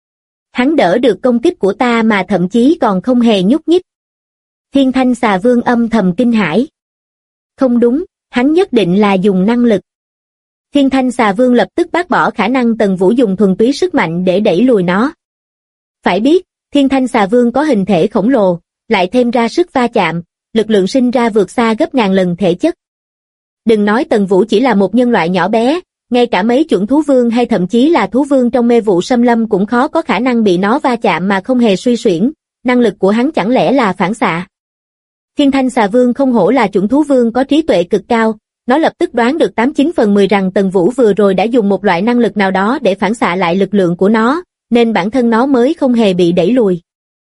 Hắn đỡ được công kích của ta mà thậm chí còn không hề nhúc nhích. Thiên Thanh Xà Vương âm thầm kinh hãi. Không đúng, hắn nhất định là dùng năng lực. Thiên Thanh Xà Vương lập tức bác bỏ khả năng Tần Vũ dùng thuần túy sức mạnh để đẩy lùi nó. Phải biết, Thiên Thanh Xà Vương có hình thể khổng lồ, lại thêm ra sức va chạm, lực lượng sinh ra vượt xa gấp ngàn lần thể chất. Đừng nói Tần Vũ chỉ là một nhân loại nhỏ bé, ngay cả mấy chuẩn thú vương hay thậm chí là thú vương trong mê vụ xâm lâm cũng khó có khả năng bị nó va chạm mà không hề suy xuyển, năng lực của hắn chẳng lẽ là phản xạ. Thiên Thanh Xà Vương không hổ là chuẩn thú vương có trí tuệ cực cao, nó lập tức đoán được 89/10 rằng Tần Vũ vừa rồi đã dùng một loại năng lực nào đó để phản xạ lại lực lượng của nó, nên bản thân nó mới không hề bị đẩy lùi.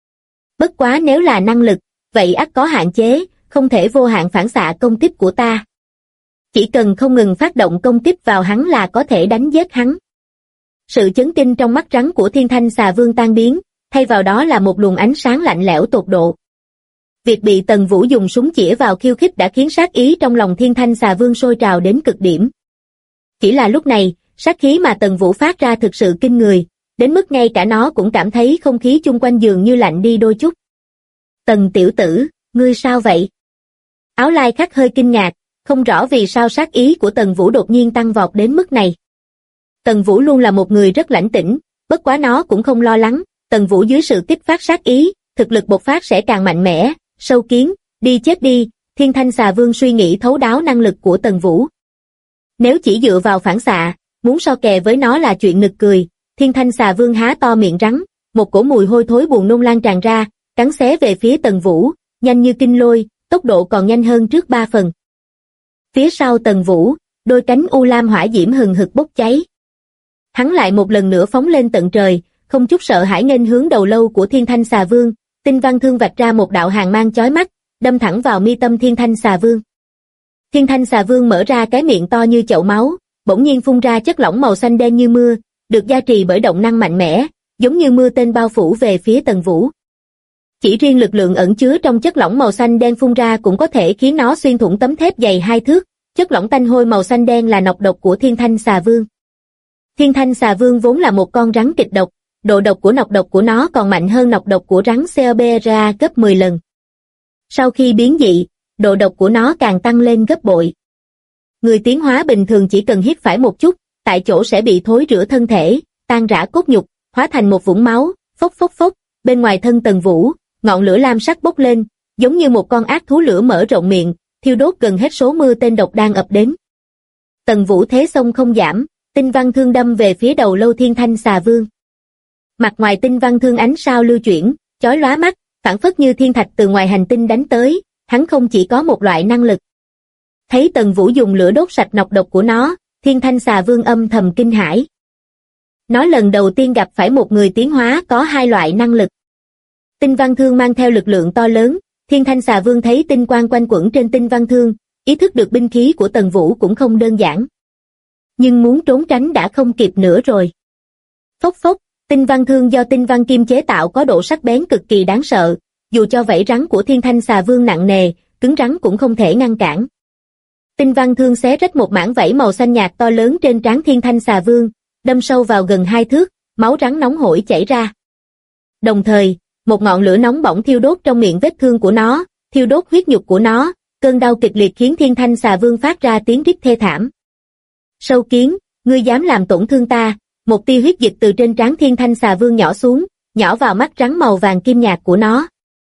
Bất quá nếu là năng lực, vậy ắt có hạn chế, không thể vô hạn phản xạ công kích của ta. Chỉ cần không ngừng phát động công kích vào hắn là có thể đánh giết hắn. Sự chấn kinh trong mắt rắn của Thiên Thanh Xà Vương tan biến, thay vào đó là một luồng ánh sáng lạnh lẽo tột độ. Việc bị Tần Vũ dùng súng chĩa vào khiêu khích đã khiến sát ý trong lòng Thiên Thanh Xà Vương sôi trào đến cực điểm. Chỉ là lúc này, sát khí mà Tần Vũ phát ra thực sự kinh người, đến mức ngay cả nó cũng cảm thấy không khí chung quanh dường như lạnh đi đôi chút. Tần tiểu tử, ngươi sao vậy? Áo lai khắc hơi kinh ngạc, không rõ vì sao sát ý của Tần Vũ đột nhiên tăng vọt đến mức này. Tần Vũ luôn là một người rất lãnh tĩnh, bất quá nó cũng không lo lắng, Tần Vũ dưới sự kích phát sát ý, thực lực bộc phát sẽ càng mạnh mẽ, sâu kiến, đi chết đi, Thiên Thanh Xà Vương suy nghĩ thấu đáo năng lực của Tần Vũ. Nếu chỉ dựa vào phản xạ, muốn so kè với nó là chuyện nực cười. Thiên Thanh Xà Vương há to miệng rắn, một cổ mùi hôi thối buồn nôn lan tràn ra, cắn xé về phía Tần Vũ, nhanh như kinh lôi, tốc độ còn nhanh hơn trước 3 phần. Phía sau Tần Vũ, đôi cánh u lam hỏa diễm hừng hực bốc cháy. Hắn lại một lần nữa phóng lên tận trời, không chút sợ hãi nghênh hướng đầu lâu của Thiên Thanh Xà Vương. Tinh Văn Thương vạch ra một đạo hàn mang chói mắt, đâm thẳng vào mi tâm Thiên Thanh Xà Vương. Thiên Thanh Xà Vương mở ra cái miệng to như chậu máu, bỗng nhiên phun ra chất lỏng màu xanh đen như mưa, được gia trì bởi động năng mạnh mẽ, giống như mưa tên bao phủ về phía Tần Vũ. Chỉ riêng lực lượng ẩn chứa trong chất lỏng màu xanh đen phun ra cũng có thể khiến nó xuyên thủng tấm thép dày 2 thước. Chất lỏng tanh hôi màu xanh đen là nọc độc của Thiên Thanh Xà Vương. Thiên Thanh Xà Vương vốn là một con rắn kịch độc, độ độc của nọc độc của nó còn mạnh hơn nọc độc của rắn Cerbera gấp 10 lần. Sau khi biến dị, độ độc của nó càng tăng lên gấp bội. Người tiến hóa bình thường chỉ cần hít phải một chút, tại chỗ sẽ bị thối rữa thân thể, tan rã cốt nhục, hóa thành một vũng máu, phốc phốc phốc. Bên ngoài thân Tần Vũ, ngọn lửa lam sắc bốc lên, giống như một con ác thú lửa mở rộng miệng, thiêu đốt gần hết số mưa tên độc đang ập đến. Tần Vũ thế xông không giảm, Tinh Văn Thương đâm về phía đầu lâu Thiên Thanh Xà Vương. Mặt ngoài Tinh Văn Thương ánh sao lưu chuyển, chói lóa mắt, phảng phất như thiên thạch từ ngoài hành tinh đánh tới. Hắn không chỉ có một loại năng lực. Thấy Tần Vũ dùng lửa đốt sạch nọc độc của nó, Thiên Thanh Xà Vương âm thầm kinh hãi. Nó lần đầu tiên gặp phải một người tiến hóa có 2 loại năng lực. Tinh Văn Thương mang theo lực lượng to lớn, Thiên Thanh Xà Vương thấy tinh quang quanh quẩn trên Tinh Văn Thương, ý thức được binh khí của Tần Vũ cũng không đơn giản. Nhưng muốn trốn tránh đã không kịp nữa rồi. Phốc phốc, Tinh Văn Thương do tinh văn kim chế tạo có độ sắc bén cực kỳ đáng sợ, dù cho vảy rắn của Thiên Thanh Xà Vương nặng nề, cứng rắn cũng không thể ngăn cản. Tinh Văn Thương xé rách một mảng vảy màu xanh nhạt to lớn trên trán Thiên Thanh Xà Vương, đâm sâu vào gần 2 thước, máu rắn nóng hổi chảy ra. Đồng thời, một ngọn lửa nóng bỏng thiêu đốt trong miệng vết thương của nó, thiêu đốt huyết nhục của nó, cơn đau kịch liệt khiến Thiên Thanh Xà Vương phát ra tiếng rít thê thảm. Sâu kiến, ngươi dám làm tổn thương ta? Một tia huyết dịch từ trên trán Thiên Thanh Xà Vương nhỏ xuống, nhỏ vào mắt rắn màu vàng kim nhạt của nó.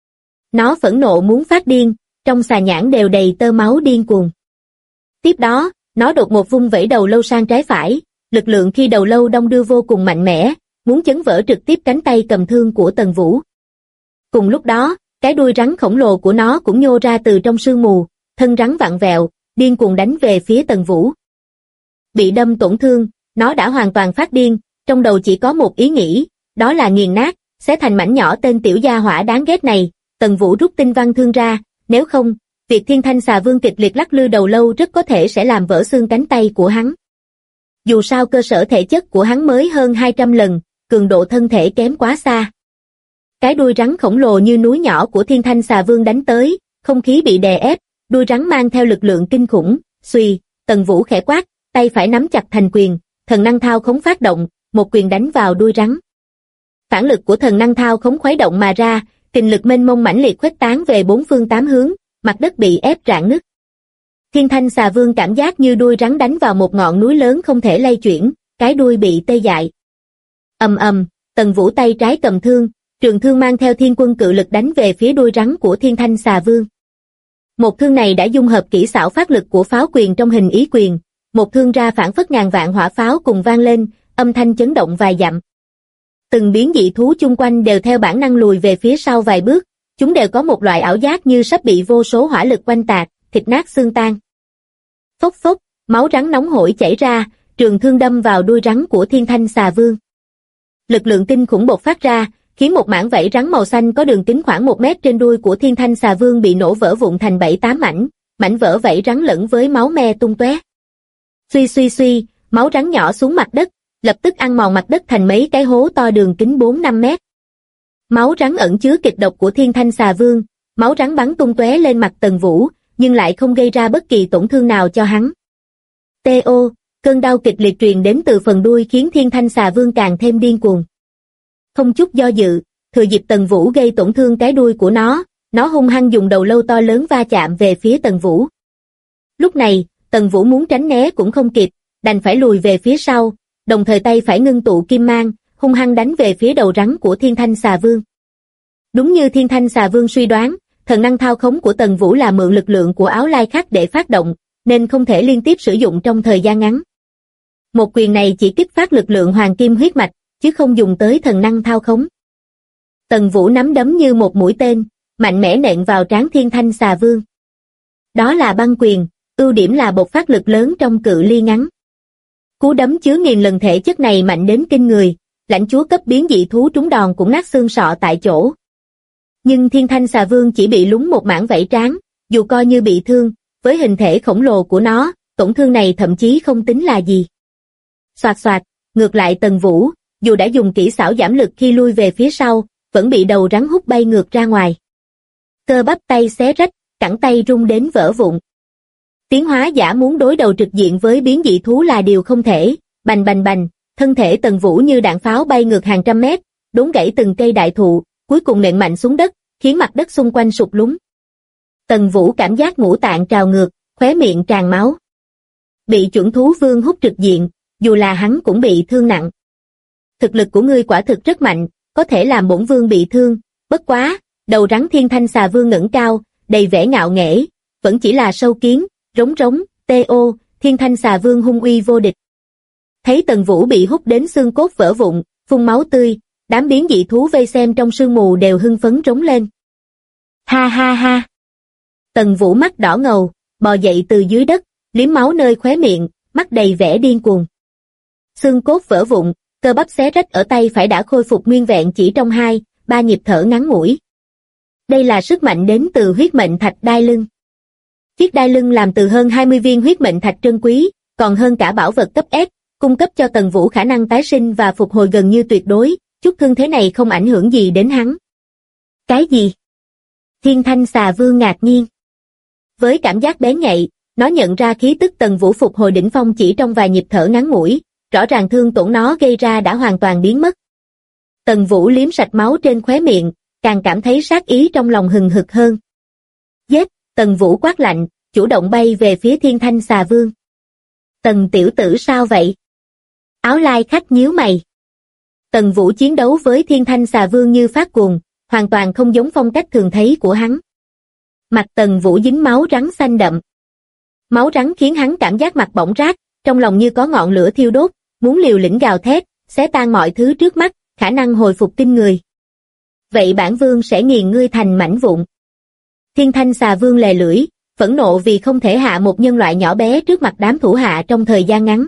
Nó phẫn nộ muốn phát điên, trong xà nhãn đều đầy tơ máu điên cuồng. Tiếp đó, nó đột ngột vung vẩy đầu lâu sang trái phải, lực lượng khi đầu lâu đong đưa vô cùng mạnh mẽ, muốn chấn vỡ trực tiếp cánh tay cầm thương của Tần Vũ. Cùng lúc đó, cái đuôi rắn khổng lồ của nó cũng nhô ra từ trong sương mù, thân rắn vặn vẹo, điên cuồng đánh về phía Tần Vũ. Bị đâm tổn thương, nó đã hoàn toàn phát điên, trong đầu chỉ có một ý nghĩ, đó là nghiền nát, xé thành mảnh nhỏ tên tiểu gia hỏa đáng ghét này. Tần Vũ rút Tinh Văn Thương ra, nếu không, việc Thiên Thanh Xà Vương kịch liệt lắc lư đầu lâu rất có thể sẽ làm vỡ xương cánh tay của hắn. Dù sao cơ sở thể chất của hắn mới hơn 200 lần, cường độ thân thể kém quá xa. Cái đuôi rắn khổng lồ như núi nhỏ của Thiên Thanh Xà Vương đánh tới, không khí bị đè ép, đuôi rắn mang theo lực lượng kinh khủng, xuy, Tần Vũ khẽ quát, tay phải nắm chặt thành quyền, thần năng thao khống phát động, một quyền đánh vào đuôi rắn. Phản lực của thần năng thao khống khuấy động mà ra, kình lực mênh mông mãnh liệt khuếch tán về 4 phương 8 hướng, mặt đất bị ép rạn nứt. Thiên Thanh Xà Vương cảm giác như đuôi rắn đánh vào một ngọn núi lớn không thể lay chuyển, cái đuôi bị tê dại. Ầm ầm, Tần Vũ tay trái cầm thương, trường thương mang theo thiên quân cự lực đánh về phía đuôi rắn của Thiên Thanh Xà Vương. Một thương này đã dung hợp kỹ xảo phát lực của pháo quyền trong hình ý quyền, một thương ra phảng phất ngàn vạn hỏa pháo cùng vang lên, âm thanh chấn động vài dặm. Từng biến dị thú chung quanh đều theo bản năng lùi về phía sau vài bước, chúng đều có một loại ảo giác như sắp bị vô số hỏa lực oanh tạc, thịt nát xương tan. Phốc phốc, máu rắn nóng hổi chảy ra, trường thương đâm vào đuôi rắn của Thiên Thanh Xà Vương. Lực lượng kinh khủng bộc phát ra, khiến một mảng vảy rắn màu xanh có đường kính khoảng 1 mét trên đuôi của Thiên Thanh Xà Vương bị nổ vỡ vụn thành 7-8 mảnh, mảnh vỡ vảy rắn lẫn với máu me tung tóe. Suy suy suy, máu rắn nhỏ xuống mặt đất, lập tức ăn mòn mặt đất thành mấy cái hố to đường kính 4-5 mét. Máu rắn ẩn chứa kịch độc của Thiên Thanh Xà Vương, máu rắn bắn tung tóe lên mặt Tần Vũ, nhưng lại không gây ra bất kỳ tổn thương nào cho hắn. T.O. Cơn đau kịch liệt truyền đến từ phần đuôi khiến Thiên Thanh Xà Vương càng thêm điên cuồng. Không chút do dự, thừa dịp Tần Vũ gây tổn thương cái đuôi của nó hung hăng dùng đầu lâu to lớn va chạm về phía Tần Vũ. Lúc này, Tần Vũ muốn tránh né cũng không kịp, đành phải lùi về phía sau, đồng thời tay phải ngưng tụ kim mang, hung hăng đánh về phía đầu rắn của Thiên Thanh Xà Vương. Đúng như Thiên Thanh Xà Vương suy đoán, thần năng thao khống của Tần Vũ là mượn lực lượng của áo lai khắc để phát động, nên không thể liên tiếp sử dụng trong thời gian ngắn. Một quyền này chỉ kích phát lực lượng hoàng kim huyết mạch, chứ không dùng tới thần năng thao khống. Tần Vũ nắm đấm như một mũi tên, mạnh mẽ nện vào trán Thiên Thanh Xà Vương. Đó là băng quyền, ưu điểm là bộc phát lực lớn trong cự ly ngắn. Cú đấm chứa nghìn lần thể chất này mạnh đến kinh người, lãnh chúa cấp biến dị thú trúng đòn cũng nát xương sọ tại chỗ. Nhưng Thiên Thanh Xà Vương chỉ bị lún một mảng vảy trán, dù coi như bị thương, với hình thể khổng lồ của nó, tổn thương này thậm chí không tính là gì. Xoạt xoạt, ngược lại Tần Vũ, dù đã dùng kỹ xảo giảm lực khi lui về phía sau, vẫn bị đầu rắn hút bay ngược ra ngoài. Cơ bắp tay xé rách, cẳng tay rung đến vỡ vụn. Tiến hóa giả muốn đối đầu trực diện với biến dị thú là điều không thể, bành bành bành, thân thể Tần Vũ như đạn pháo bay ngược hàng trăm mét, đốn gãy từng cây đại thụ, cuối cùng nện mạnh xuống đất, khiến mặt đất xung quanh sụt lún. Tần Vũ cảm giác ngũ tạng trào ngược, khóe miệng tràn máu. Bị chuẩn thú vương hút trực diện, dù là hắn cũng bị thương nặng. Thực lực của ngươi quả thực rất mạnh, có thể làm bổn vương bị thương, bất quá, đầu rắn Thiên Thanh Xà Vương ngẩng cao, đầy vẻ ngạo nghễ, vẫn chỉ là sâu kiến, rống rống, T.O. Thiên Thanh Xà Vương hung uy vô địch. Thấy Tần Vũ bị hút đến xương cốt vỡ vụn, phun máu tươi, đám biến dị thú vây xem trong sương mù đều hưng phấn rống lên. Ha ha ha. Tần Vũ mắt đỏ ngầu, bò dậy từ dưới đất, liếm máu nơi khóe miệng, mắt đầy vẻ điên cuồng. Xương cốt vỡ vụn, cơ bắp xé rách ở tay phải đã khôi phục nguyên vẹn chỉ trong 2-3 nhịp thở ngắn ngủi. Đây là sức mạnh đến từ huyết mệnh thạch đai lưng. Chiếc đai lưng làm từ hơn 20 viên huyết mệnh thạch trân quý, còn hơn cả bảo vật cấp S, cung cấp cho Tần Vũ khả năng tái sinh và phục hồi gần như tuyệt đối, chút thương thế này không ảnh hưởng gì đến hắn. Cái gì? Thiên Thanh Xà Vương ngạc nhiên. Với cảm giác bén nhạy, nó nhận ra khí tức Tần Vũ phục hồi đỉnh phong chỉ trong vài nhịp thở ngắn ngủi, rõ ràng thương tổn nó gây ra đã hoàn toàn biến mất. Tần Vũ liếm sạch máu trên khóe miệng, càng cảm thấy sát ý trong lòng hừng hực hơn. Giết! Tần Vũ quát lạnh, chủ động bay về phía Thiên Thanh Xà Vương. Tần tiểu tử sao vậy? Áo lai khách nhíu mày. Tần Vũ chiến đấu với Thiên Thanh Xà Vương như phát cuồng, hoàn toàn không giống phong cách thường thấy của hắn. Mặt Tần Vũ dính máu rắn xanh đậm. Máu rắn khiến hắn cảm giác mặt bỏng rát, trong lòng như có ngọn lửa thiêu đốt, muốn liều lĩnh gào thét, xé tan mọi thứ trước mắt, khả năng hồi phục kinh người. Vậy bản vương sẽ nghiền ngươi thành mảnh vụn. Thiên Thanh Xà Vương lè lưỡi, phẫn nộ vì không thể hạ một nhân loại nhỏ bé trước mặt đám thủ hạ trong thời gian ngắn.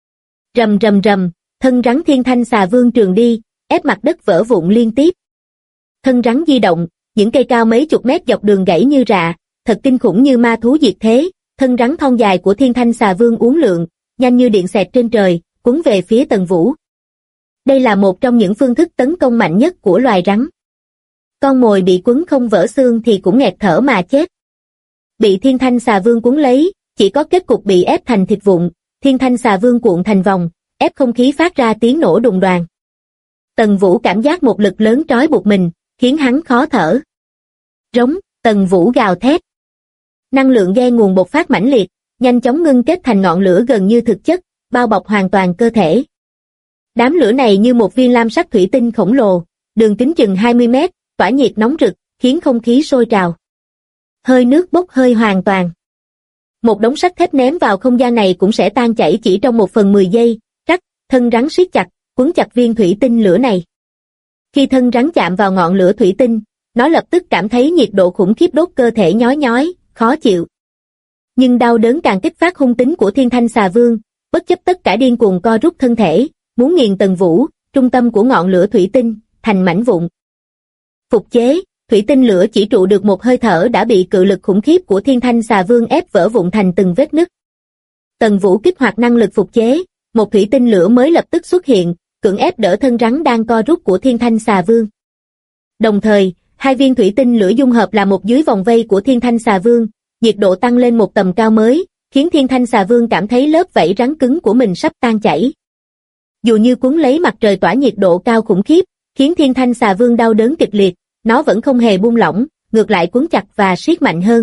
Rầm rầm rầm, thân rắn Thiên Thanh Xà Vương trường đi, ép mặt đất vỡ vụn liên tiếp. Thân rắn di động, những cây cao mấy chục mét dọc đường gãy như rạ, thật kinh khủng như ma thú diệt thế. Thân rắn thon dài của Thiên Thanh Xà Vương uốn lượn, nhanh như điện xẹt trên trời, cuốn về phía Tần Vũ. Đây là một trong những phương thức tấn công mạnh nhất của loài rắn. Con mồi bị quấn không vỡ xương thì cũng nghẹt thở mà chết. Bị Thiên Thanh Xà Vương cuốn lấy, chỉ có kết cục bị ép thành thịt vụn, Thiên Thanh Xà Vương cuộn thành vòng, ép không khí phát ra tiếng nổ đùng đoàng. Tần Vũ cảm giác một lực lớn trói buộc mình, khiến hắn khó thở. Rống, Tần Vũ gào thét. Năng lượng ghen nguồn bộc phát mãnh liệt, nhanh chóng ngưng kết thành ngọn lửa gần như thực chất, bao bọc hoàn toàn cơ thể. Đám lửa này như một viên lam sắc thủy tinh khổng lồ, đường kính chừng 20 mét, tỏa nhiệt nóng rực, khiến không khí sôi trào. Hơi nước bốc hơi hoàn toàn. Một đống sắt thép ném vào không gian này cũng sẽ tan chảy chỉ trong 1/10 giây, rắc, thân rắn siết chặt, quấn chặt viên thủy tinh lửa này. Khi thân rắn chạm vào ngọn lửa thủy tinh, nó lập tức cảm thấy nhiệt độ khủng khiếp đốt cơ thể nhói nhói, khó chịu. Nhưng đau đớn càng kích phát hung tính của Thiên Thanh Xà Vương, bất chấp tất cả điên cuồng co rút thân thể, muốn nghiền Tần Vũ, trung tâm của ngọn lửa thủy tinh, thành mảnh vụn. Phục chế, thủy tinh lửa chỉ trụ được một hơi thở đã bị cự lực khủng khiếp của Thiên Thanh Xà Vương ép vỡ vụn thành từng vết nứt. Tần Vũ kích hoạt năng lực phục chế, một thủy tinh lửa mới lập tức xuất hiện, cưỡng ép đỡ thân rắn đang co rút của Thiên Thanh Xà Vương. Đồng thời, hai viên thủy tinh lửa dung hợp là một dưới vòng vây của Thiên Thanh Xà Vương, nhiệt độ tăng lên một tầm cao mới, khiến Thiên Thanh Xà Vương cảm thấy lớp vảy rắn cứng của mình sắp tan chảy. Dù như cuốn lấy mặt trời tỏa nhiệt độ cao khủng khiếp, khiến Thiên Thanh Xà Vương đau đớn kịch liệt, nó vẫn không hề buông lỏng, ngược lại cuốn chặt và siết mạnh hơn.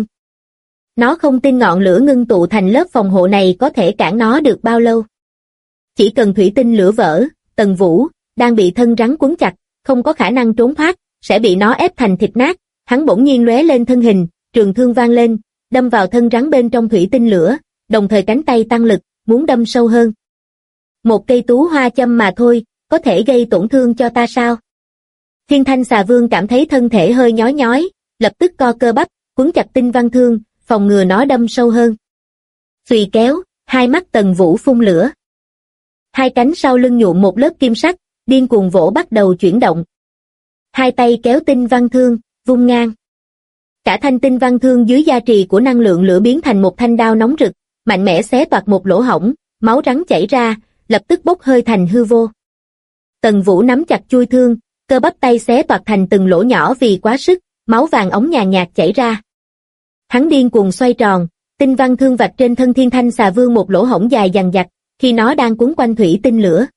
Nó không tin ngọn lửa ngưng tụ thành lớp phòng hộ này có thể cản nó được bao lâu. Chỉ cần thủy tinh lửa vỡ, Tần Vũ, đang bị thân rắn cuốn chặt, không có khả năng trốn thoát, sẽ bị nó ép thành thịt nát. Hắn bỗng nhiên lóe lên thân hình, trường thương vang lên, đâm vào thân rắn bên trong thủy tinh lửa, đồng thời cánh tay tăng lực, muốn đâm sâu hơn. Một cây tú hoa châm mà thôi, có thể gây tổn thương cho ta sao? Thiên Thanh Xà Vương cảm thấy thân thể hơi nhói nhói, lập tức co cơ bắp, quấn chặt tinh văn thương, phòng ngừa nó đâm sâu hơn. Xùy kéo, hai mắt Tần Vũ phun lửa. Hai cánh sau lưng nhuộm một lớp kim sắc, điên cuồng vỗ bắt đầu chuyển động. Hai tay kéo tinh văn thương, vung ngang. Cả thanh tinh văn thương dưới gia trì của năng lượng lửa biến thành một thanh đao nóng rực, mạnh mẽ xé toạc một lỗ hổng, máu rắn chảy ra, lập tức bốc hơi thành hư vô. Tần Vũ nắm chặt chuôi thương, cơ bắp tay xé toạc thành từng lỗ nhỏ vì quá sức, máu vàng ống nhàn nhạt chảy ra. Hắn điên cuồng xoay tròn, tinh văn thương vạch trên thân Thiên Thanh Xà Vương một lỗ hổng dài dằng dặc, khi nó đang cuốn quanh thủy tinh lửa.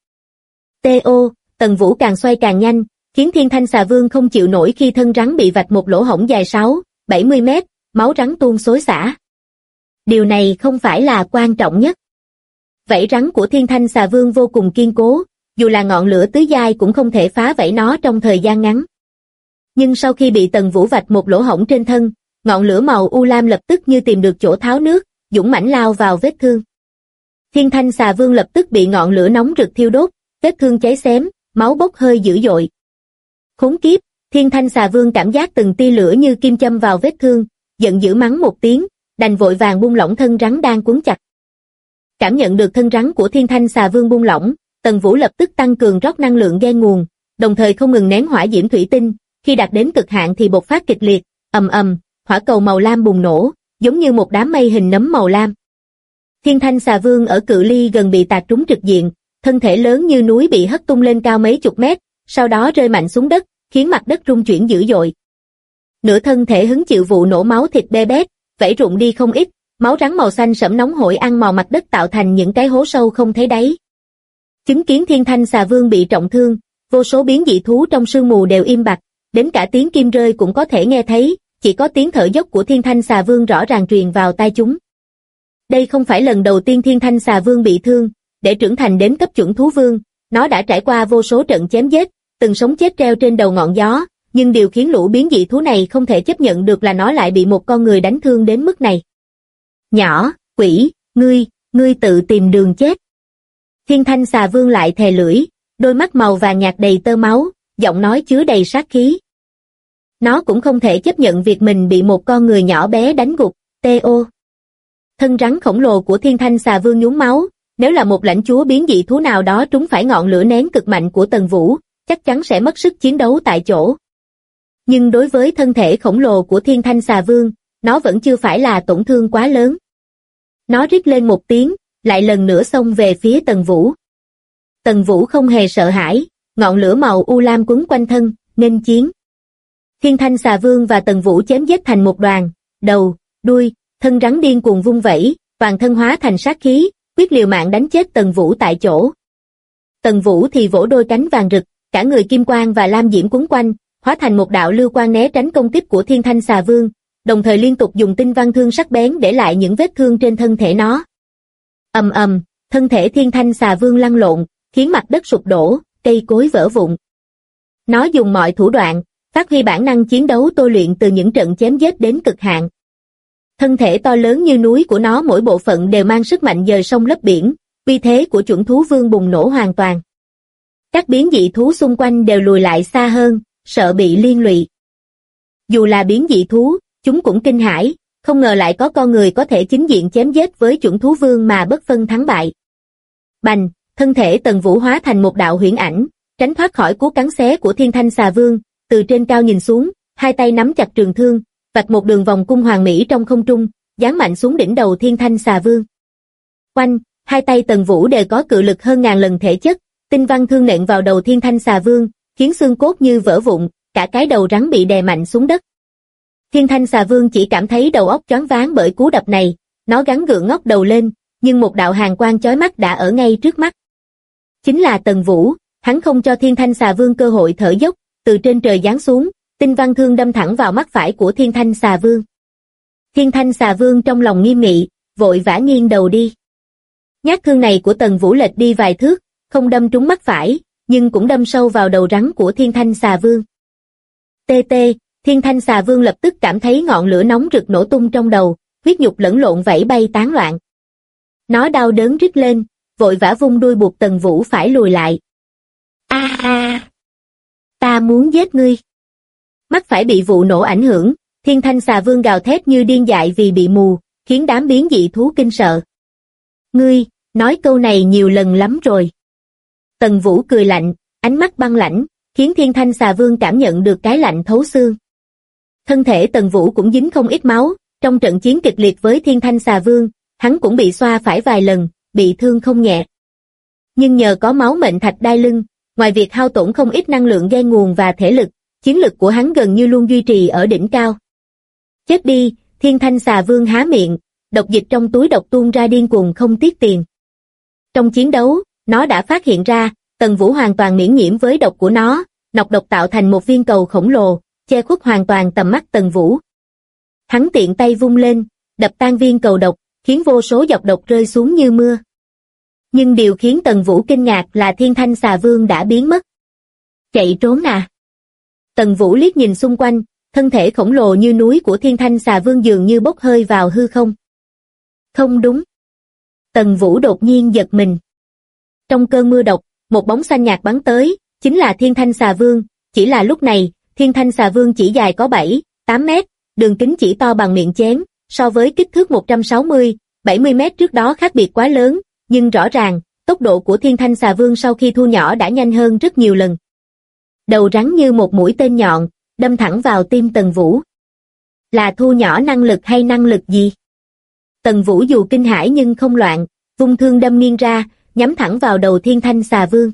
T.O. Tần Vũ càng xoay càng nhanh, khiến Thiên Thanh Xà Vương không chịu nổi khi thân rắn bị vạch một lỗ hổng dài 6-70 mét, máu rắn tuôn xối xả. Điều này không phải là quan trọng nhất. Vảy rắn của Thiên Thanh Xà Vương vô cùng kiên cố, dù là ngọn lửa tứ giai cũng không thể phá vảy nó trong thời gian ngắn. Nhưng sau khi bị Tần Vũ vạch một lỗ hổng trên thân, ngọn lửa màu u lam lập tức như tìm được chỗ tháo nước, dũng mãnh lao vào vết thương. Thiên Thanh Xà Vương lập tức bị ngọn lửa nóng rực thiêu đốt, vết thương cháy xém, máu bốc hơi dữ dội. Khốn kiếp, Thiên Thanh Xà Vương cảm giác từng tia lửa như kim châm vào vết thương, giận dữ mắng một tiếng, đành vội vàng buông lỏng thân rắn đang cuốn chặt. Cảm nhận được thân rắn của Thiên Thanh Xà Vương buông lỏng, Tần Vũ lập tức tăng cường rót năng lượng ghen nguồn, đồng thời không ngừng nén hỏa diễm thủy tinh, khi đạt đến cực hạn thì bộc phát kịch liệt, ầm ầm, hỏa cầu màu lam bùng nổ, giống như một đám mây hình nấm màu lam. Thiên Thanh Xà Vương ở cự ly gần bị tạc trúng trực diện, thân thể lớn như núi bị hất tung lên cao mấy chục mét, sau đó rơi mạnh xuống đất, khiến mặt đất rung chuyển dữ dội. Nửa thân thể hứng chịu vụ nổ máu thịt bê bết, vảy rụng đi không ít, máu rắn màu xanh sẫm nóng hổi ăn mòn mặt đất tạo thành những cái hố sâu không thấy đáy. Chứng kiến Thiên Thanh Xà Vương bị trọng thương, vô số biến dị thú trong sương mù đều im bặt, đến cả tiếng kim rơi cũng có thể nghe thấy, chỉ có tiếng thở dốc của Thiên Thanh Xà Vương rõ ràng truyền vào tai chúng. Đây không phải lần đầu tiên Thiên Thanh Xà Vương bị thương, để trưởng thành đến cấp chuẩn thú vương, nó đã trải qua vô số trận chém giết, từng sống chết treo trên đầu ngọn gió, nhưng điều khiến lũ biến dị thú này không thể chấp nhận được là nó lại bị một con người đánh thương đến mức này. Nhỏ, quỷ, ngươi tự tìm đường chết. Thiên Thanh Xà Vương lại thè lưỡi, đôi mắt màu vàng nhạt đầy tơ máu, giọng nói chứa đầy sát khí. Nó cũng không thể chấp nhận việc mình bị một con người nhỏ bé đánh gục, T.O. Thân rắn khổng lồ của Thiên Thanh Xà Vương nhuốm máu, nếu là một lãnh chúa biến dị thú nào đó trúng phải ngọn lửa nén cực mạnh của Tần Vũ, chắc chắn sẽ mất sức chiến đấu tại chỗ. Nhưng đối với thân thể khổng lồ của Thiên Thanh Xà Vương, nó vẫn chưa phải là tổn thương quá lớn. Nó rít lên một tiếng, lại lần nữa xông về phía Tần Vũ. Tần Vũ không hề sợ hãi, ngọn lửa màu u lam quấn quanh thân, nghênh chiến. Thiên Thanh Xà Vương và Tần Vũ chém giết thành một đoàn, đầu, đuôi, thân rắn điên cuồng vung vẩy, toàn thân hóa thành sát khí, quyết liều mạng đánh chết Tần Vũ tại chỗ. Tần Vũ thì vỗ đôi cánh vàng rực, cả người kim quang và lam diễm quấn quanh, hóa thành một đạo lưu quang né tránh công kích của Thiên Thanh Xà Vương, đồng thời liên tục dùng tinh văn thương sắc bén để lại những vết thương trên thân thể nó. Ầm ầm, thân thể Thiên Thanh Xà Vương lăn lộn, khiến mặt đất sụp đổ, cây cối vỡ vụn. Nó dùng mọi thủ đoạn, phát huy bản năng chiến đấu tôi luyện từ những trận chém giết đến cực hạn. Thân thể to lớn như núi của nó mỗi bộ phận đều mang sức mạnh dời sông lấp biển, uy thế của chuẩn thú vương bùng nổ hoàn toàn. Các biến dị thú xung quanh đều lùi lại xa hơn, sợ bị liên lụy. Dù là biến dị thú, chúng cũng kinh hãi, không ngờ lại có con người có thể chính diện chém giết với chuẩn thú vương mà bất phân thắng bại. Bành, thân thể Tần Vũ hóa thành một đạo huyễn ảnh, tránh thoát khỏi cú cắn xé của Thiên Thanh Xà Vương, từ trên cao nhìn xuống, hai tay nắm chặt trường thương, vạch một đường vòng cung hoàn mỹ trong không trung, giáng mạnh xuống đỉnh đầu Thiên Thanh Xà Vương. Oanh, hai tay Tần Vũ đều có cự lực hơn ngàn lần thể chất, tinh văn thương nện vào đầu Thiên Thanh Xà Vương, khiến xương cốt như vỡ vụn, cả cái đầu rắn bị đè mạnh xuống đất. Thiên Thanh Xà Vương chỉ cảm thấy đầu óc choáng váng bởi cú đập này, nó gắng gượng ngóc đầu lên, nhưng một đạo hàn quang chói mắt đã ở ngay trước mắt. Chính là Tần Vũ, hắn không cho Thiên Thanh Xà Vương cơ hội thở dốc, từ trên trời giáng xuống, tinh văn thương đâm thẳng vào mắt phải của Thiên Thanh Xà Vương. Thiên Thanh Xà Vương trong lòng nghiêm nghị, vội vã nghiêng đầu đi. Nhát thương này của Tần Vũ lệch đi vài thước, không đâm trúng mắt phải, nhưng cũng đâm sâu vào đầu rắn của Thiên Thanh Xà Vương. TT, Thiên Thanh Xà Vương lập tức cảm thấy ngọn lửa nóng rực nổ tung trong đầu, huyết nhục lẫn lộn vẫy bay tán loạn. Nó đau đớn rít lên, vội vã vung đuôi buộc Tần Vũ phải lùi lại. Ta muốn giết ngươi. Mắt phải bị vụ nổ ảnh hưởng, Thiên Thanh Xà Vương gào thét như điên dại vì bị mù, khiến đám biến dị thú kinh sợ. Ngươi, nói câu này nhiều lần lắm rồi. Tần Vũ cười lạnh, ánh mắt băng lãnh, khiến Thiên Thanh Xà Vương cảm nhận được cái lạnh thấu xương. Thân thể Tần Vũ cũng dính không ít máu, trong trận chiến kịch liệt với Thiên Thanh Xà Vương, hắn cũng bị xoa phải vài lần, bị thương không nhẹ. Nhưng nhờ có máu mệnh thạch đai lưng, ngoài việc hao tổn không ít năng lượng gen nguồn và thể lực, chiến lực của hắn gần như luôn duy trì ở đỉnh cao. Chết đi, Thiên Thanh Xà Vương há miệng, độc dịch trong túi độc tuôn ra điên cuồng không tiếc tiền. Trong chiến đấu, nó đã phát hiện ra, Tần Vũ hoàn toàn miễn nhiễm với độc của nó, nọc độc tạo thành một viên cầu khổng lồ, che khuất hoàn toàn tầm mắt Tần Vũ. Hắn tiện tay vung lên, đập tan viên cầu độc, khiến vô số giọt độc rơi xuống như mưa. Nhưng điều khiến Tần Vũ kinh ngạc là Thiên Thanh Xà Vương đã biến mất. Chạy trốn à? Tần Vũ liếc nhìn xung quanh, thân thể khổng lồ như núi của Thiên Thanh Xà Vương dường như bốc hơi vào hư không. Không đúng. Tần Vũ đột nhiên giật mình. Trong cơn mưa độc, một bóng xanh nhạt bắn tới, chính là Thiên Thanh Xà Vương, chỉ là lúc này, Thiên Thanh Xà Vương chỉ dài có 7-8 mét, đường kính chỉ to bằng miệng chén, so với kích thước 160-70 mét trước đó khác biệt quá lớn, nhưng rõ ràng, tốc độ của Thiên Thanh Xà Vương sau khi thu nhỏ đã nhanh hơn rất nhiều lần. Đầu rắn như một mũi tên nhọn, đâm thẳng vào tim Tần Vũ. Là thu nhỏ năng lực hay năng lực gì? Tần Vũ dù kinh hãi nhưng không loạn, vung thương đâm nghiêng ra, nhắm thẳng vào đầu Thiên Thanh Xà Vương.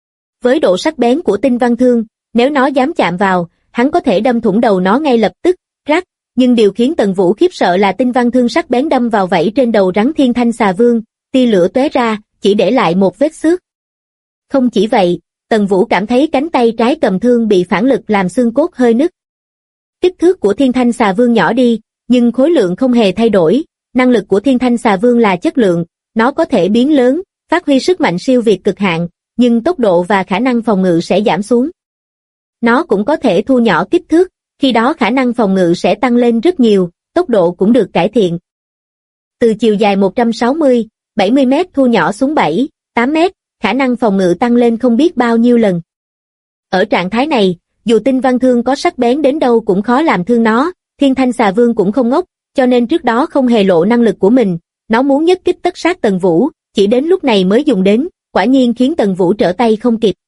Với độ sắc bén của tinh văn thương, nếu nó dám chạm vào, hắn có thể đâm thủng đầu nó ngay lập tức, rắc. Nhưng điều khiến Tần Vũ khiếp sợ là tinh văn thương sắc bén đâm vào vảy trên đầu rắn Thiên Thanh Xà Vương, tia lửa tóe ra, chỉ để lại một vết xước. Không chỉ vậy, Tần Vũ cảm thấy cánh tay trái cầm thương bị phản lực làm xương cốt hơi nứt. Kích thước của Thiên Thanh Xà Vương nhỏ đi, nhưng khối lượng không hề thay đổi, năng lực của Thiên Thanh Xà Vương là chất lượng, nó có thể biến lớn, phát huy sức mạnh siêu việt cực hạn, nhưng tốc độ và khả năng phòng ngự sẽ giảm xuống. Nó cũng có thể thu nhỏ kích thước, khi đó khả năng phòng ngự sẽ tăng lên rất nhiều, tốc độ cũng được cải thiện. Từ chiều dài 160-70 mét thu nhỏ xuống 7-8 mét, khả năng phòng ngự tăng lên không biết bao nhiêu lần. Ở trạng thái này, dù tinh văn thương có sắc bén đến đâu cũng khó làm thương nó, Thiên Thanh Xà Vương cũng không ngốc, cho nên trước đó không hề lộ năng lực của mình, nó muốn nhất kích tất sát Tần Vũ, chỉ đến lúc này mới dùng đến, quả nhiên khiến Tần Vũ trở tay không kịp.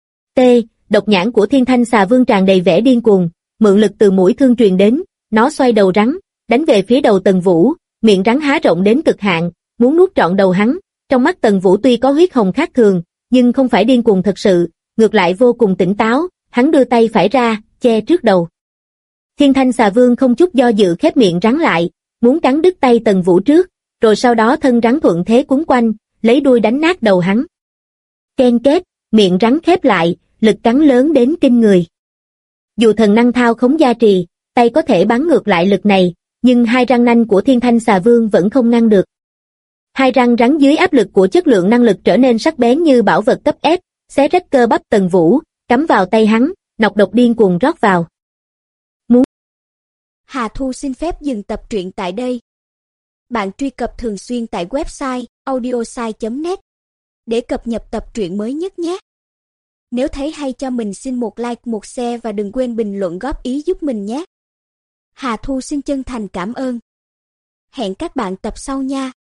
Độc nhãn của Thiên Thanh Xà Vương tràn đầy vẻ điên cuồng, mượn lực từ mũi thương truyền đến, nó xoay đầu rắn, đánh về phía đầu Tần Vũ, miệng rắn há rộng đến cực hạn, muốn nuốt trọn đầu hắn. Trong mắt Tần Vũ tuy có huyết hồng khác thường, nhưng không phải điên cuồng thật sự, ngược lại vô cùng tỉnh táo, hắn đưa tay phải ra, che trước đầu. Thiên Thanh Xà Vương không chút do dự khép miệng rắn lại, muốn cắn đứt tay Tần Vũ trước, rồi sau đó thân rắn thuận thế quấn quanh, lấy đuôi đánh nát đầu hắn. Ken két, miệng rắn khép lại, lực cắn lớn đến kinh người. Dù thần năng thao khống gia trì, tay có thể bắn ngược lại lực này, nhưng hai răng nanh của Thiên Thanh Xà Vương vẫn không ngăn được. Hai răng rắn dưới áp lực của chất lượng năng lực trở nên sắc bén như bảo vật cấp S, xé rách cơ bắp Tần Vũ, cắm vào tay hắn, nọc độc điên cuồng rót vào. Hà Thu xin phép dừng tập truyện tại đây. Bạn truy cập thường xuyên tại website audiosai.net để cập nhật tập truyện mới nhất nhé. Nếu thấy hay cho mình xin một like, một share và đừng quên bình luận góp ý giúp mình nhé. Hà Thu xin chân thành cảm ơn. Hẹn các bạn tập sau nha.